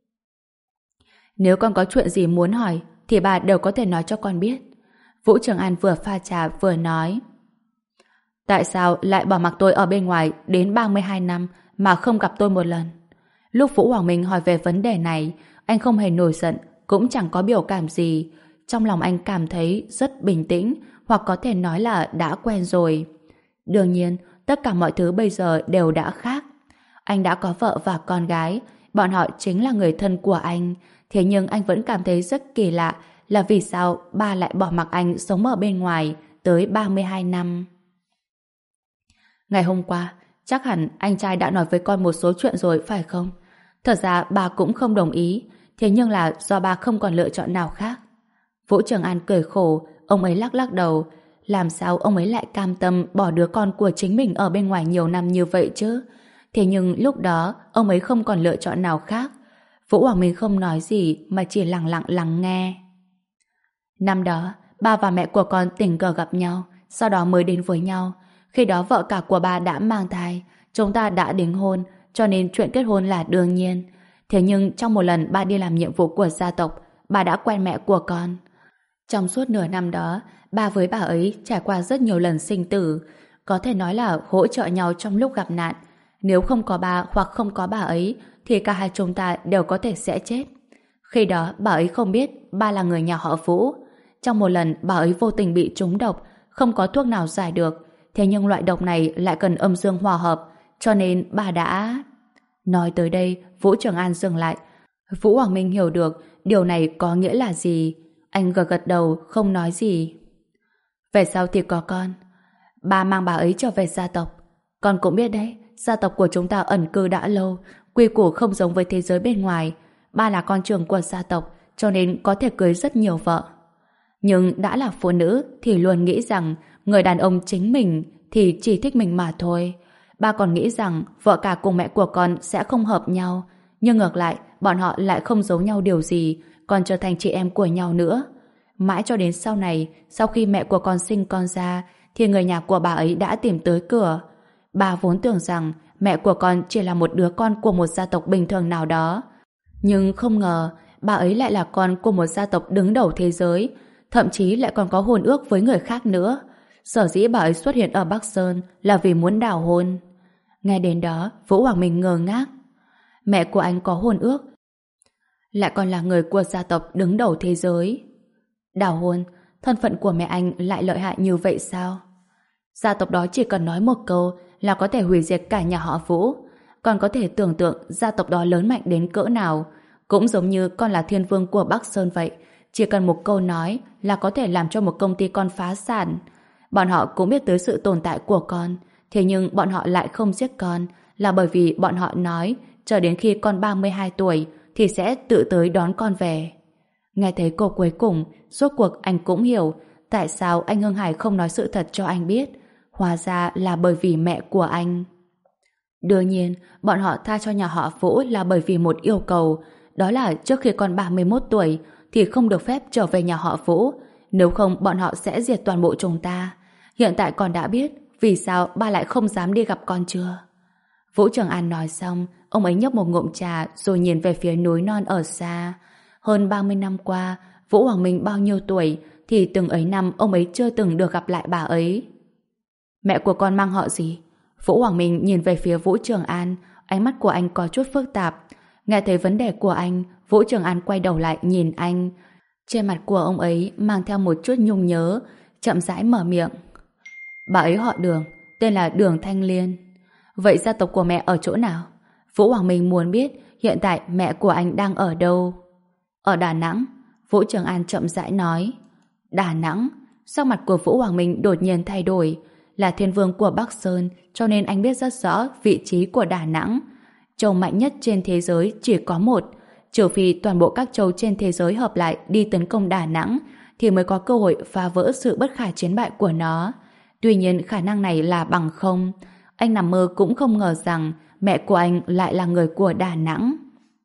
Nếu con có chuyện gì muốn hỏi thì bà đều có thể nói cho con biết. Vũ Trường An vừa pha trà vừa nói. Tại sao lại bỏ mặc tôi ở bên ngoài đến ba mươi hai năm mà không gặp tôi một lần? Lúc Vũ Hoàng Minh hỏi về vấn đề này, anh không hề nổi giận, cũng chẳng có biểu cảm gì. Trong lòng anh cảm thấy rất bình tĩnh, hoặc có thể nói là đã quen rồi. Đương nhiên, tất cả mọi thứ bây giờ đều đã khác. Anh đã có vợ và con gái, bọn họ chính là người thân của anh. Thế nhưng anh vẫn cảm thấy rất kỳ lạ là vì sao ba lại bỏ mặc anh sống ở bên ngoài tới ba mươi hai năm. Ngày hôm qua, chắc hẳn anh trai đã nói với con một số chuyện rồi phải không? Thật ra bà cũng không đồng ý, thế nhưng là do bà không còn lựa chọn nào khác. Vũ Trường An cười khổ, ông ấy lắc lắc đầu. Làm sao ông ấy lại cam tâm bỏ đứa con của chính mình ở bên ngoài nhiều năm như vậy chứ? Thế nhưng lúc đó, ông ấy không còn lựa chọn nào khác. Vũ Hoàng Minh không nói gì mà chỉ lặng lặng lắng nghe. Năm đó, ba và mẹ của con tình cờ gặp nhau, sau đó mới đến với nhau. Khi đó vợ cả của ba đã mang thai, chúng ta đã đính hôn, cho nên chuyện kết hôn là đương nhiên. Thế nhưng trong một lần ba đi làm nhiệm vụ của gia tộc, ba đã quen mẹ của con. Trong suốt nửa năm đó, ba với bà ấy trải qua rất nhiều lần sinh tử, có thể nói là hỗ trợ nhau trong lúc gặp nạn. Nếu không có ba hoặc không có bà ấy, thì cả hai chúng ta đều có thể sẽ chết. Khi đó, bà ấy không biết ba là người nhà họ Vũ. Trong một lần, bà ấy vô tình bị trúng độc, không có thuốc nào giải được. Thế nhưng loại độc này lại cần âm dương hòa hợp, cho nên bà đã... Nói tới đây, Vũ Trường An dừng lại. Vũ Hoàng Minh hiểu được điều này có nghĩa là gì. Anh gật gật đầu, không nói gì. Về sau thì có con. Ba mang bà ấy trở về gia tộc. Con cũng biết đấy, gia tộc của chúng ta ẩn cư đã lâu, quy củ không giống với thế giới bên ngoài. Ba là con trưởng của gia tộc, cho nên có thể cưới rất nhiều vợ. Nhưng đã là phụ nữ thì luôn nghĩ rằng người đàn ông chính mình thì chỉ thích mình mà thôi. Ba còn nghĩ rằng vợ cả cùng mẹ của con sẽ không hợp nhau, nhưng ngược lại bọn họ lại không giấu nhau điều gì, còn trở thành chị em của nhau nữa. Mãi cho đến sau này, sau khi mẹ của con sinh con ra, thì người nhà của bà ấy đã tìm tới cửa. Bà vốn tưởng rằng mẹ của con chỉ là một đứa con của một gia tộc bình thường nào đó, nhưng không ngờ bà ấy lại là con của một gia tộc đứng đầu thế giới, thậm chí lại còn có hôn ước với người khác nữa. Sở dĩ bà ấy xuất hiện ở Bắc Sơn là vì muốn đào hôn. Nghe đến đó, Vũ Hoàng Minh ngơ ngác. Mẹ của anh có hôn ước, lại còn là người của gia tộc đứng đầu thế giới. Đào hôn, thân phận của mẹ anh lại lợi hại như vậy sao? Gia tộc đó chỉ cần nói một câu là có thể hủy diệt cả nhà họ Vũ. Còn có thể tưởng tượng gia tộc đó lớn mạnh đến cỡ nào. Cũng giống như con là thiên vương của Bắc Sơn vậy, chỉ cần một câu nói là có thể làm cho một công ty con phá sản. Bọn họ cũng biết tới sự tồn tại của con, thế nhưng bọn họ lại không giết con, là bởi vì bọn họ nói chờ đến khi con ba mươi hai tuổi thì sẽ tự tới đón con về. Nghe thấy câu cuối cùng, rốt cuộc anh cũng hiểu tại sao anh Hưng Hải không nói sự thật cho anh biết. Hóa ra là bởi vì mẹ của anh. Đương nhiên, bọn họ tha cho nhà họ Vũ là bởi vì một yêu cầu, đó là trước khi con ba mươi mốt tuổi thì không được phép trở về nhà họ Vũ, nếu không bọn họ sẽ diệt toàn bộ chúng ta. Hiện tại con đã biết vì sao ba lại không dám đi gặp con chưa? Vũ Trường An nói xong, ông ấy nhấp một ngụm trà rồi nhìn về phía núi non ở xa. Hơn ba mươi năm qua, Vũ Hoàng Minh bao nhiêu tuổi thì từng ấy năm ông ấy chưa từng được gặp lại bà ấy. Mẹ của con mang họ gì? Vũ Hoàng Minh nhìn về phía Vũ Trường An, ánh mắt của anh có chút phức tạp. Nghe thấy vấn đề của anh, Vũ Trường An quay đầu lại nhìn anh. Trên mặt của ông ấy mang theo một chút nhung nhớ, chậm rãi mở miệng. Bà ấy họ Đường, tên là Đường Thanh Liên. Vậy gia tộc của mẹ ở chỗ nào? Vũ Hoàng Minh muốn biết hiện tại mẹ của anh đang ở đâu. Ở Đà Nẵng. Vũ Trường An chậm rãi nói. Đà Nẵng? Sắc mặt của Vũ Hoàng Minh đột nhiên thay đổi. Là thiên vương của Bắc Sơn, cho nên anh biết rất rõ vị trí của Đà Nẵng. Châu mạnh nhất trên thế giới chỉ có một, trừ phi toàn bộ các châu trên thế giới hợp lại đi tấn công Đà Nẵng thì mới có cơ hội phá vỡ sự bất khả chiến bại của nó. Tuy nhiên khả năng này là bằng không. Anh nằm mơ cũng không ngờ rằng mẹ của anh lại là người của Đà Nẵng.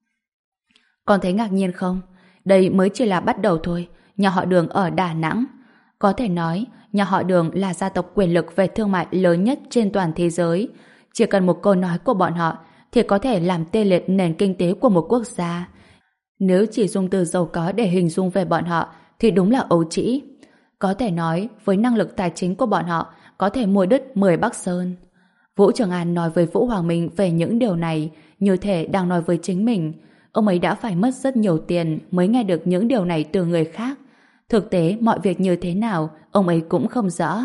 Còn thấy ngạc nhiên không? Đây mới chỉ là bắt đầu thôi. Nhà họ Đường ở Đà Nẵng. Có thể nói, nhà họ Đường là gia tộc quyền lực về thương mại lớn nhất trên toàn thế giới. Chỉ cần một câu nói của bọn họ thì có thể làm tê liệt nền kinh tế của một quốc gia. Nếu chỉ dùng từ giàu có để hình dung về bọn họ thì đúng là ấu trĩ. Có thể nói, với năng lực tài chính của bọn họ có thể mua đứt mười Bắc Sơn. Vũ Trường An nói với Vũ Hoàng Minh về những điều này như thể đang nói với chính mình. Ông ấy đã phải mất rất nhiều tiền mới nghe được những điều này từ người khác. Thực tế mọi việc như thế nào ông ấy cũng không rõ.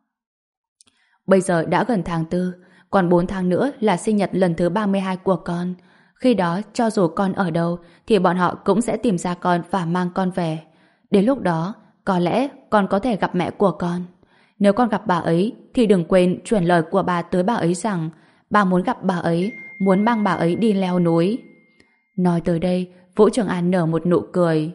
Bây giờ đã gần tháng tư, còn bốn tháng nữa là sinh nhật lần thứ ba mươi hai của con. Khi đó cho dù con ở đâu thì bọn họ cũng sẽ tìm ra con và mang con về. Đến lúc đó có lẽ con có thể gặp mẹ của con. Nếu con gặp bà ấy thì đừng quên truyền lời của bà tới bà ấy rằng bà muốn gặp bà ấy, muốn mang bà ấy đi leo núi. Nói tới đây, Vũ Trường An nở một nụ cười.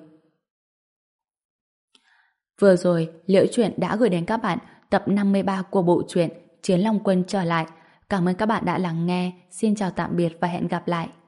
Vừa rồi, Liễu Chuyện đã gửi đến các bạn tập năm mươi ba của bộ truyện Chiến Long Quân trở lại. Cảm ơn các bạn đã lắng nghe. Xin chào tạm biệt và hẹn gặp lại.